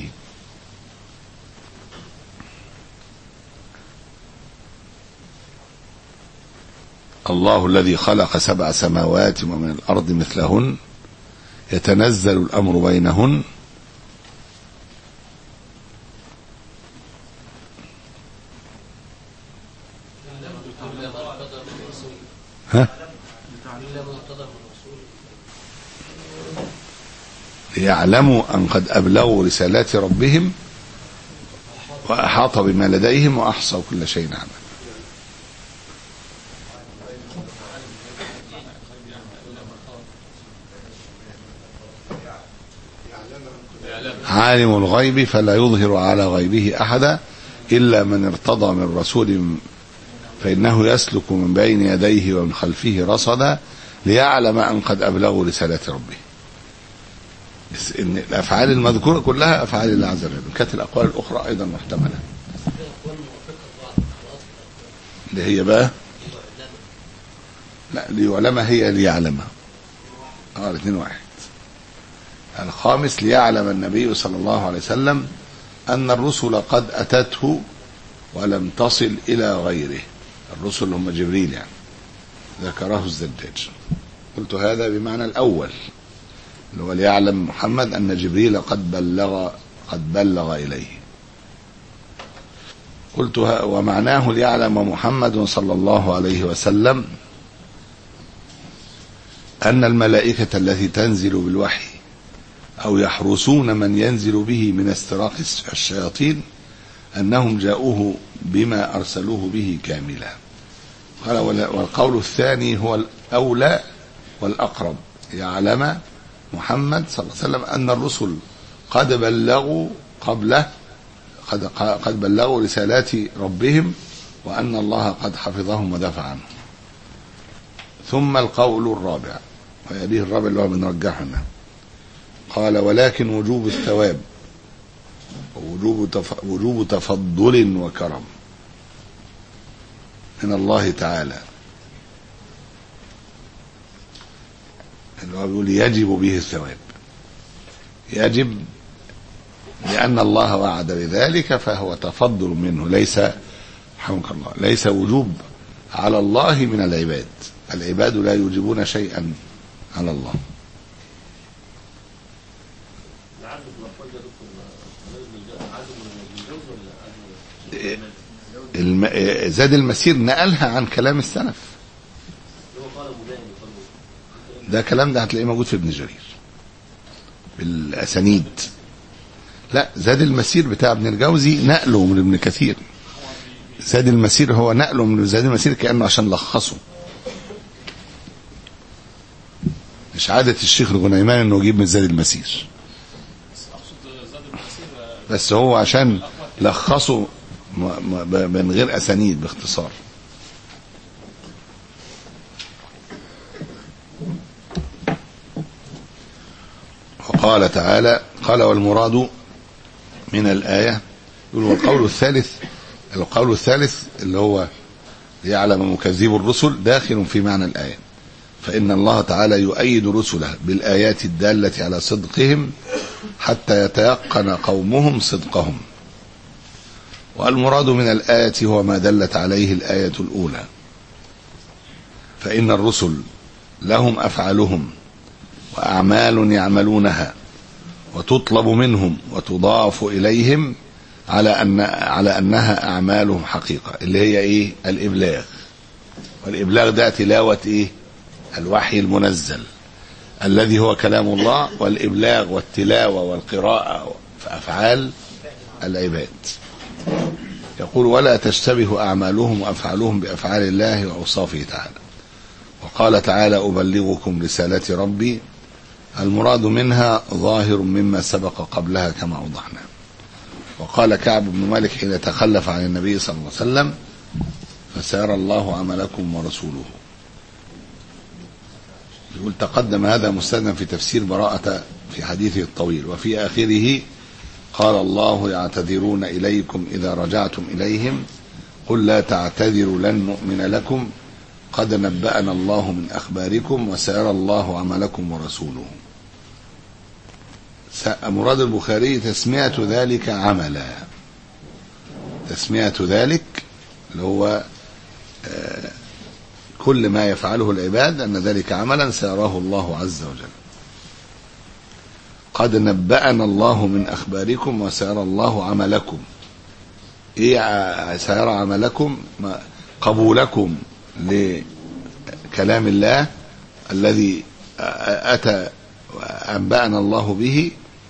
الله الذي خلق سبع سماوات ومن الأرض مثلهن يتنزل الأمر بينهن ها ليعلموا أن قد أبلغوا رسالات ربهم وأحاط بما لديهم وأحصوا كل شيء عما. عالم الغيب فلا يظهر على غيبه أحدا إلا من ارتضى من رسول فإنه يسلك من بين يديه ومن خلفه رصدا ليعلم أن قد أبلغوا رسالات ربه. إن الأفعال المذكورة كلها أفعال الله عز وجل. كانت الأقوال الأخرى أيضا محتملة، اللي هي بقى لا ليعلم هي ليعلم اه الاثنين واحد. الخامس ليعلم النبي صلى الله عليه وسلم أن الرسل قد أتته ولم تصل إلى غيره. الرسل هم جبريل يعني، ذكره الزجاج. قلت هذا بمعنى الأول اللي هو ليعلم محمد أن جبريل قد بلغ قد بلغ إليه. قلت ومعناه ليعلم محمد صلى الله عليه وسلم أن الملائكة التي تنزل بالوحي أو يحرسون من ينزل به من استراق الشياطين أنهم جاءوه بما أرسلوه به كاملا. قال والقول الثاني هو الأولى والأقرب. يعلم محمد صلى الله عليه وسلم أن الرسل قد بلغوا قبله قد, قد بلغوا رسالات ربهم وأن الله قد حفظهم ودافع عنهم. ثم القول الرابع ويليه الرابع اللي هو بنرجحه هنا. قال ولكن وجوب الثواب ووجوب تف... وجوب تفضل وكرم من الله تعالى، اللي هو بيقول يجب به الثواب. يجب لأن الله وعد بذلك، فهو تفضل منه، ليس حمك الله ليس وجوب على الله من العباد. العباد لا يوجبون شيئا على الله. الم... زاد المسير نقلها عن كلام السلف، ده كلام ده هتلاقيه موجود في ابن جرير بالاسانيد. لا، زاد المسير بتاع ابن الجوزي نقله من ابن كثير، زاد المسير هو نقله من زاد المسير كأنه عشان لخصه، مش عادة الشيخ الغنيمان انه يجيب من زاد المسير، بس هو عشان لخصه من غير اسانيد باختصار. وقال تعالى قال والمراد من الآية يقول والقول الثالث، القول الثالث اللي هو يعلم مكذب الرسل داخل في معنى الآية، فإن الله تعالى يؤيد رسله بالآيات الدالة على صدقهم حتى يتيقن قومهم صدقهم. والمراد من الآية هو ما دلت عليه الآية الأولى، فإن الرسل لهم أفعالهم وأعمال يعملونها وتطلب منهم وتضاف إليهم على أن على أنها أعمالهم حقيقة، اللي هي إيه؟ الإبلاغ. والإبلاغ ده تلاوة إيه؟ الوحي المنزل الذي هو كلام الله، والإبلاغ والتلاوة والقراءة في أفعال العباد. يقول ولا تشتبه أعمالهم وأفعالهم بأفعال الله وأوصافه تعالى. وقال تعالى أبلغكم رسالات ربي، المراد منها ظاهر مما سبق قبلها كما أوضحنا. وقال كعب بن مالك حين تخلف عن النبي صلى الله عليه وسلم فسيرى الله عملكم ورسوله. يقول تقدم هذا مستند في تفسير براءة في حديثه الطويل، وفي آخره قال الله يعتذرون إليكم إذا رجعتم إليهم قل لا تعتذروا لن نؤمن لكم قد نبأنا الله من أخباركم وسيرى الله عملكم ورسوله. مراد البخاري تسمية ذلك عملا، تسمية ذلك اللي هو كل ما يفعله العباد أن ذلك عملا سيراه الله عز وجل. قد نبأنا الله من أخباركم وسيرى الله عملكم. إيه سيرى عملكم؟ قبولكم لكلام الله الذي أتى أنبأنا الله به،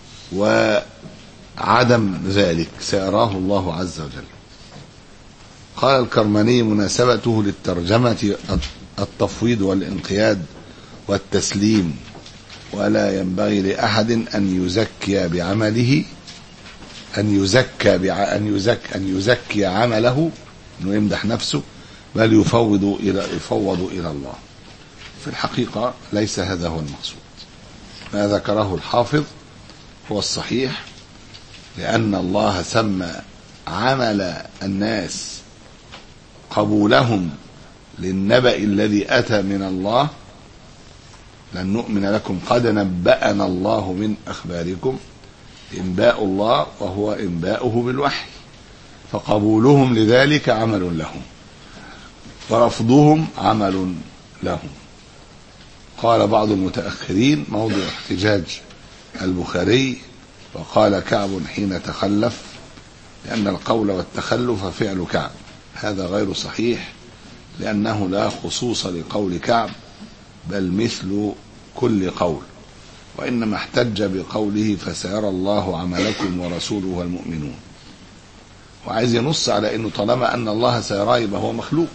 وعدم ذلك سيراه الله عز وجل. قال الكرماني مناسبته للترجمة التفويض والانقياد والتسليم، ولا ينبغي لأحد أن يزكي بعمله أن يزكى بع... أن يزك أن يزكي عمله، إنه يمدح نفسه، بل يفوض إلى يفوض إلى الله. في الحقيقة ليس هذا هو المقصود. ما ذكره الحافظ هو الصحيح، لأن الله سمى عمل الناس قبولهم للنبأ الذي أتى من الله، لن نؤمن لكم قد نبأنا الله من أخباركم، إنباء الله وهو إنباؤه بالوحي، فقبولهم لذلك عمل لهم ورفضهم عمل لهم. قال بعض المتأخرين موضع احتجاج البخاري، وقال كعب حين تخلف لأن القول والتخلف فعل كعب، هذا غير صحيح لأنه لا خصوص لقول كعب بل مثل كل قول، وإنما احتج بقوله فسيرى الله عملكم ورسوله والمؤمنون، وعايز ينص على أنه طالما أن الله سيراه يبقى هو مخلوق.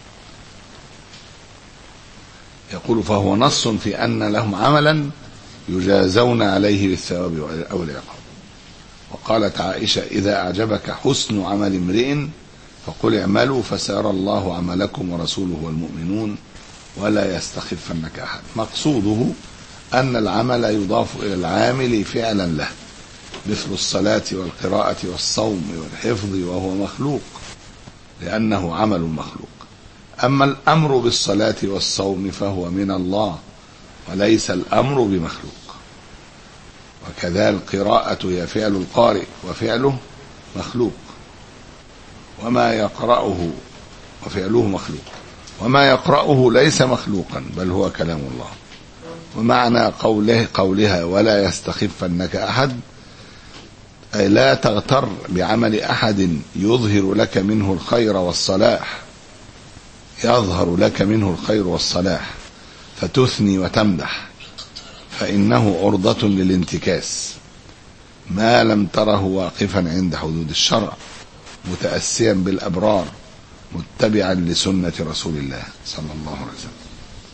يقول فهو نص في أن لهم عملا يجازون عليه بالثواب أو العقاب. وقالت عائشة إذا أعجبك حسن عمل امرئ فقل اعملوا فسيرى الله عملكم ورسوله والمؤمنون ولا يستخفنك أحد. مقصوده أن العمل يضاف إلى العامل فعلا له، مثل الصلاة والقراءة والصوم والحفظ، وهو مخلوق لأنه عمل مخلوق. أما الأمر بالصلاة والصوم فهو من الله وليس الأمر بمخلوق. وكذا القراءة هي فعل القارئ وفعله مخلوق، وما يقرأه وفعله مخلوق، وما يقرأه ليس مخلوقا بل هو كلام الله. ومعنى قوله قولها ولا يستخفنك أحد أي لا تغتر بعمل أحد يظهر لك منه الخير والصلاح يظهر لك منه الخير والصلاح فتثني وتمدح، فإنه عرضة للانتكاس ما لم تره واقفا عند حدود الشرع متأسيا بالأبرار متبعا لسنة رسول الله صلى الله عليه وسلم.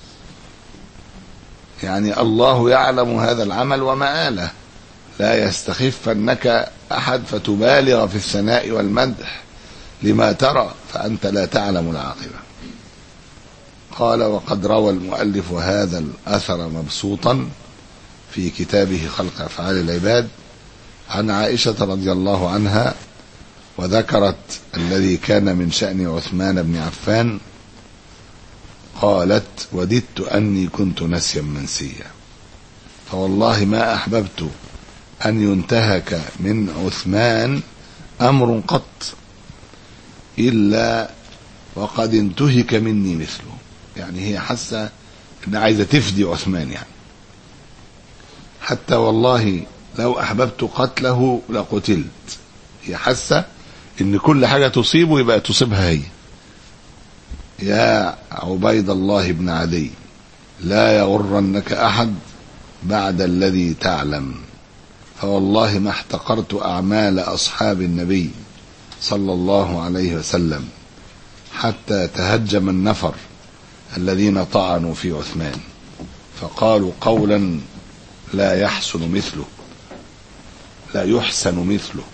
يعني الله يعلم هذا العمل ومآله، لا يستخفنك أحد فتبالغ في الثناء والمدح لما ترى فأنت لا تعلم العاقبة. قال: وقد روى المؤلف هذا الأثر مبسوطا في كتابه خلق أفعال العباد عن عائشة رضي الله عنها، وذكرت الذي كان من شأن عثمان بن عفان. قالت: وددت أني كنت نسيا منسيا، فوالله ما أحببت أن ينتهك من عثمان أمر قط إلا وقد انتهك مني مثله. يعني هي حاسة أن عايزة تفدي عثمان، يعني حتى والله لو أحببت قتله لقتلت. هي حاسة أن كل حاجة تصيبه يبقى تصيبها هي. يا عبيد الله بن عدي لا يغرنك أحد بعد الذي تعلم، فوالله ما احتقرت أعمال أصحاب النبي صلى الله عليه وسلم حتى تهجم النفر الذين طعنوا في عثمان فقالوا قولا لا يحسن مثله لا يحسن مثله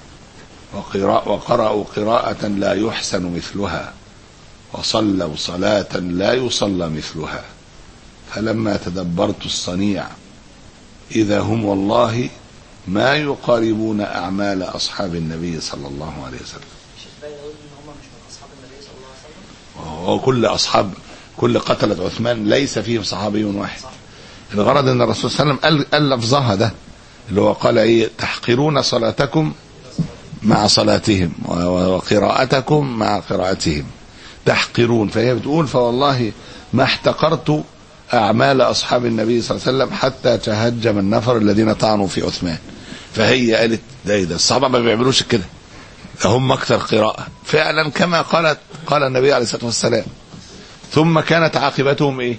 وقرأوا قراءة لا يحسن مثلها وصلوا صلاة لا يصلى مثلها. فلما تدبرت الصنيع إذا هم والله ما يقاربون أعمال أصحاب النبي صلى الله عليه وسلم. وكل أصحاب كل قتلة عثمان ليس فيهم صحابي واحد. الغرض أن الرسول صلى الله عليه وسلم قال لفظها ده اللي هو قال إيه: تحقرون صلاتكم مع صلاتهم وقراءتكم مع قراءتهم. تحقرون، فهي بتقول فوالله ما احتقرت أعمال أصحاب النبي صلى الله عليه وسلم حتى تهجم النفر الذين طعنوا في عثمان. فهي قالت ده ده الصحابة ما بيعملوش كده، هم أكثر قراءة فعلا كما قالت قال النبي عليه الصلاة والسلام. ثم كانت عاقبتهم إيه؟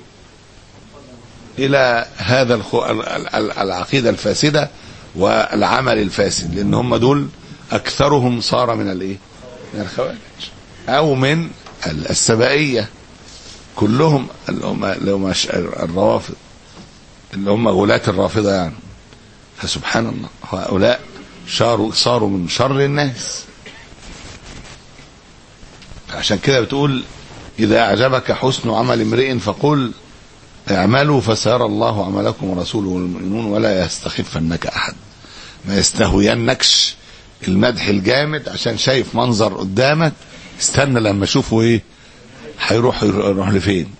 إلى هذا العقيدة الفاسدة والعمل الفاسد، لأن هم دول أكثرهم صار من الإيه؟ من الخوارج أو من السبائية، كلهم اللي هم اللي هم الروافض اللي هم غلاة الرافضة يعني. فسبحان الله هؤلاء صاروا صاروا من شر الناس. عشان كده بتقول: إذا أعجبك حسن عمل امرئ فقل اعملوا فسيرى الله عملكم ورسوله والمؤمنون ولا يستخفنك أحد. ما يستهوينكش المدح الجامد عشان شايف منظر قدامك، استنى لما اشوفه ايه هيروح يروح لفين.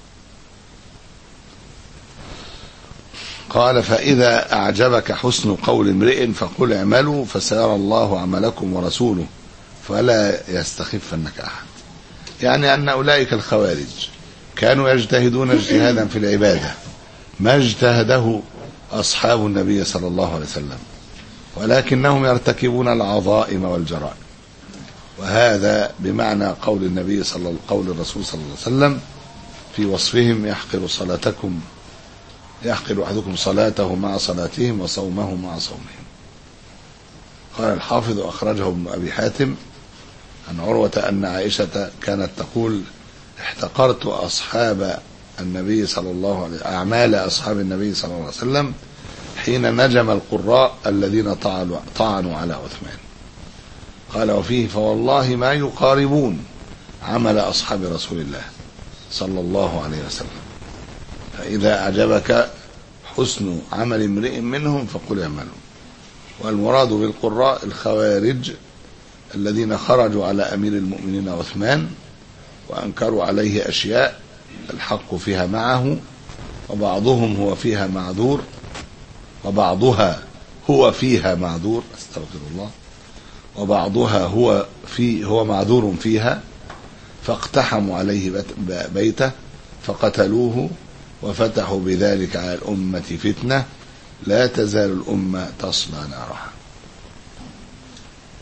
قال: فإذا أعجبك حسن قول امرئ فقل اعملوا فسيرى الله عملكم ورسوله فلا يستخفنك أحد. يعني أن أولئك الخوارج كانوا يجتهدون اجتهادا في العبادة ما اجتهده أصحاب النبي صلى الله عليه وسلم، ولكنهم يرتكبون العظائم والجرائم. وهذا بمعنى قول النبي صلى الله قول الرسول صلى الله عليه وسلم في وصفهم: يحقر صلاتكم يحقر أحدكم صلاته مع صلاتهم وصومه مع صومهم. قال الحافظ: أخرجه ابن أبي حاتم عن عروة أن عائشة كانت تقول: احتقرت أصحاب النبي صلى الله عليه وسلم أعمال أصحاب النبي صلى الله عليه وسلم حين نجم القراء الذين طعنوا طعنوا على عثمان. قال: وفيه: فوالله ما يقاربون عمل أصحاب رسول الله صلى الله عليه وسلم. فإذا أعجبك حسن عمل امرئ منهم فقل اعملوا. والمراد بالقراء الخوارج الذين خرجوا على أمير المؤمنين عثمان وأنكروا عليه أشياء الحق فيها معه، وبعضهم هو فيها معذور وبعضها هو فيها معذور استغفر الله وبعضها هو في هو معذور فيها، فاقتحموا عليه بيته فقتلوه وفتحوا بذلك على الأمة فتنة لا تزال الأمة تصلى نارها.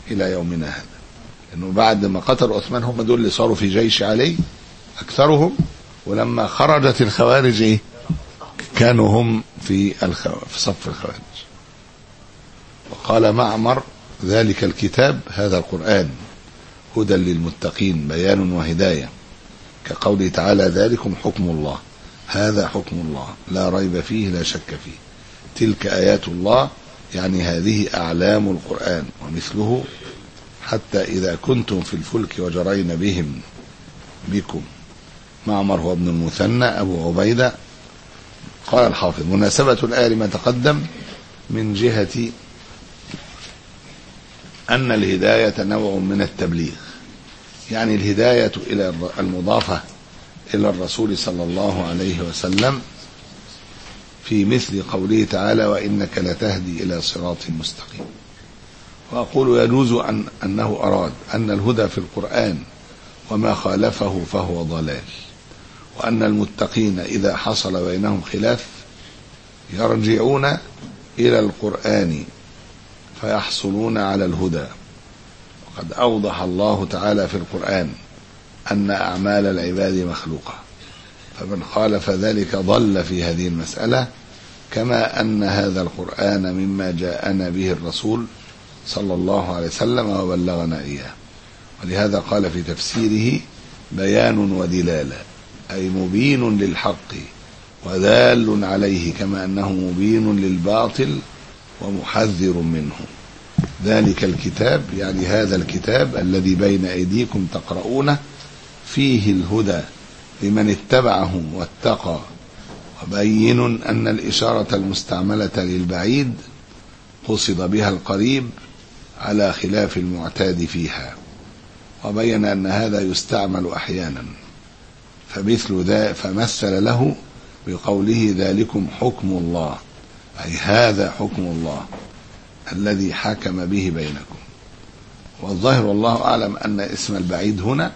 إلى يومنا هذا، لأنه بعد ما قتلوا عثمان هم دول اللي صاروا في جيش علي أكثرهم، ولما خرجت الخوارج إيه؟ كانوا هم في, الخو... في صف الخوارج. وقال معمر ذلك الكتاب هذا القرآن هدى للمتقين بيان وهداية، كقوله تعالى ذلكم حكم الله، هذا حكم الله لا ريب فيه لا شك فيه، تلك آيات الله يعني هذه أعلام القرآن ومثله، حتى إذا كنتم في الفلك وجرين بهم بكم. معمر هو ابن المثنى أبو عبيدة. قال الحافظ مناسبة الآية لما تقدم من جهة أن الهداية نوع من التبليغ، يعني الهداية إلى المضافة إلى الرسول صلى الله عليه وسلم في مثل قوله تعالى وإنك لتهدي إلى صراط مستقيم. وأقول يجوز أن أنه أراد أن الهدى في القرآن وما خالفه فهو ضلال، وأن المتقين إذا حصل بينهم خلاف يرجعون إلى القرآن فيحصلون على الهدى. وقد أوضح الله تعالى في القرآن أن أعمال العباد مخلوقة، فمن خالف ذلك ضل في هذه المسألة، كما أن هذا القرآن مما جاءنا به الرسول صلى الله عليه وسلم وبلغنا إياه. ولهذا قال في تفسيره بيان ودلالة، أي مبين للحق ودال عليه، كما أنه مبين للباطل ومحذر منه. ذلك الكتاب يعني هذا الكتاب الذي بين أيديكم تقرؤونه فيه الهدى لمن اتبعه واتقى. وبين أن الإشارة المستعملة للبعيد قصد بها القريب على خلاف المعتاد فيها، وبين أن هذا يستعمل أحيانا، فمثل ذا فمثل له بقوله ذلكم حكم الله، أي هذا حكم الله الذي حكم به بينكم. والظاهر والله أعلم أن اسم البعيد هنا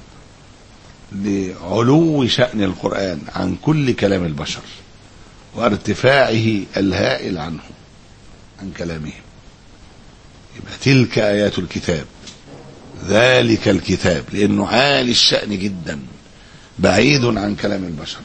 لعلو شأن القرآن عن كل كلام البشر وارتفاعه الهائل عنه عن كلامهم. يبقى تلك آيات الكتاب ذلك الكتاب، لأنه عالي الشأن جدا بعيد عن كلام البشر.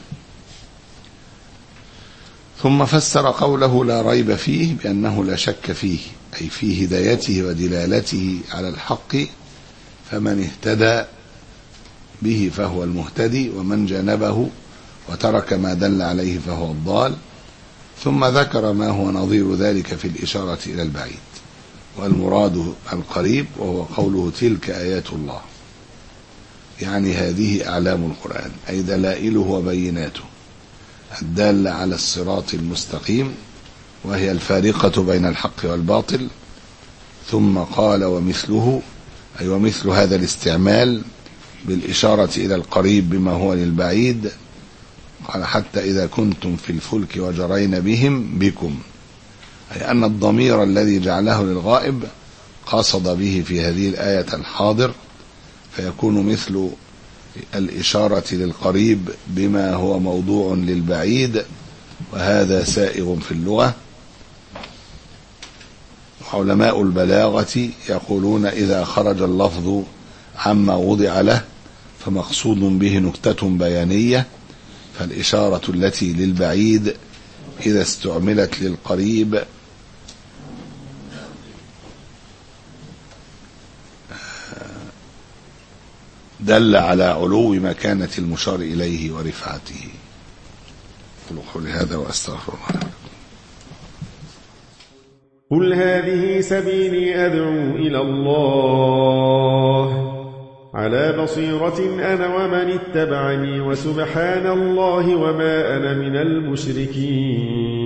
ثم فسر قوله لا ريب فيه بأنه لا شك فيه، أي في هدايته ودلالته على الحق، فمن اهتدى به فهو المهتدي، ومن جانبه وترك ما دل عليه فهو الضال. ثم ذكر ما هو نظير ذلك في الإشارة إلى البعيد، والمراد القريب، وهو قوله تلك آيات الله، يعني هذه أعلام القرآن، أي دلائله وبيناته الدالة على الصراط المستقيم، وهي الفارقة بين الحق والباطل. ثم قال ومثله، أي ومثل هذا الاستعمال بالإشارة إلى القريب بما هو للبعيد. قال حتى إذا كنتم في الفلك وجرين بهم بكم، أي أن الضمير الذي جعله للغائب قصد به في هذه الآية الحاضر، فيكون مثل الإشارة للقريب بما هو موضوع للبعيد، وهذا سائغ في اللغة. علماء البلاغة يقولون إذا خرج اللفظ عما وضع له فمقصود به نكتة بيانية، فالإشارة التي للبعيد إذا استعملت للقريب دل على علو مكانة المشار إليه ورفعته. قولوا هذا وأستغفر الله. قل هذه سبيلي أدعو إلى الله على بصيرة أنا ومن اتبعني، وسبحان الله وما أنا من المشركين.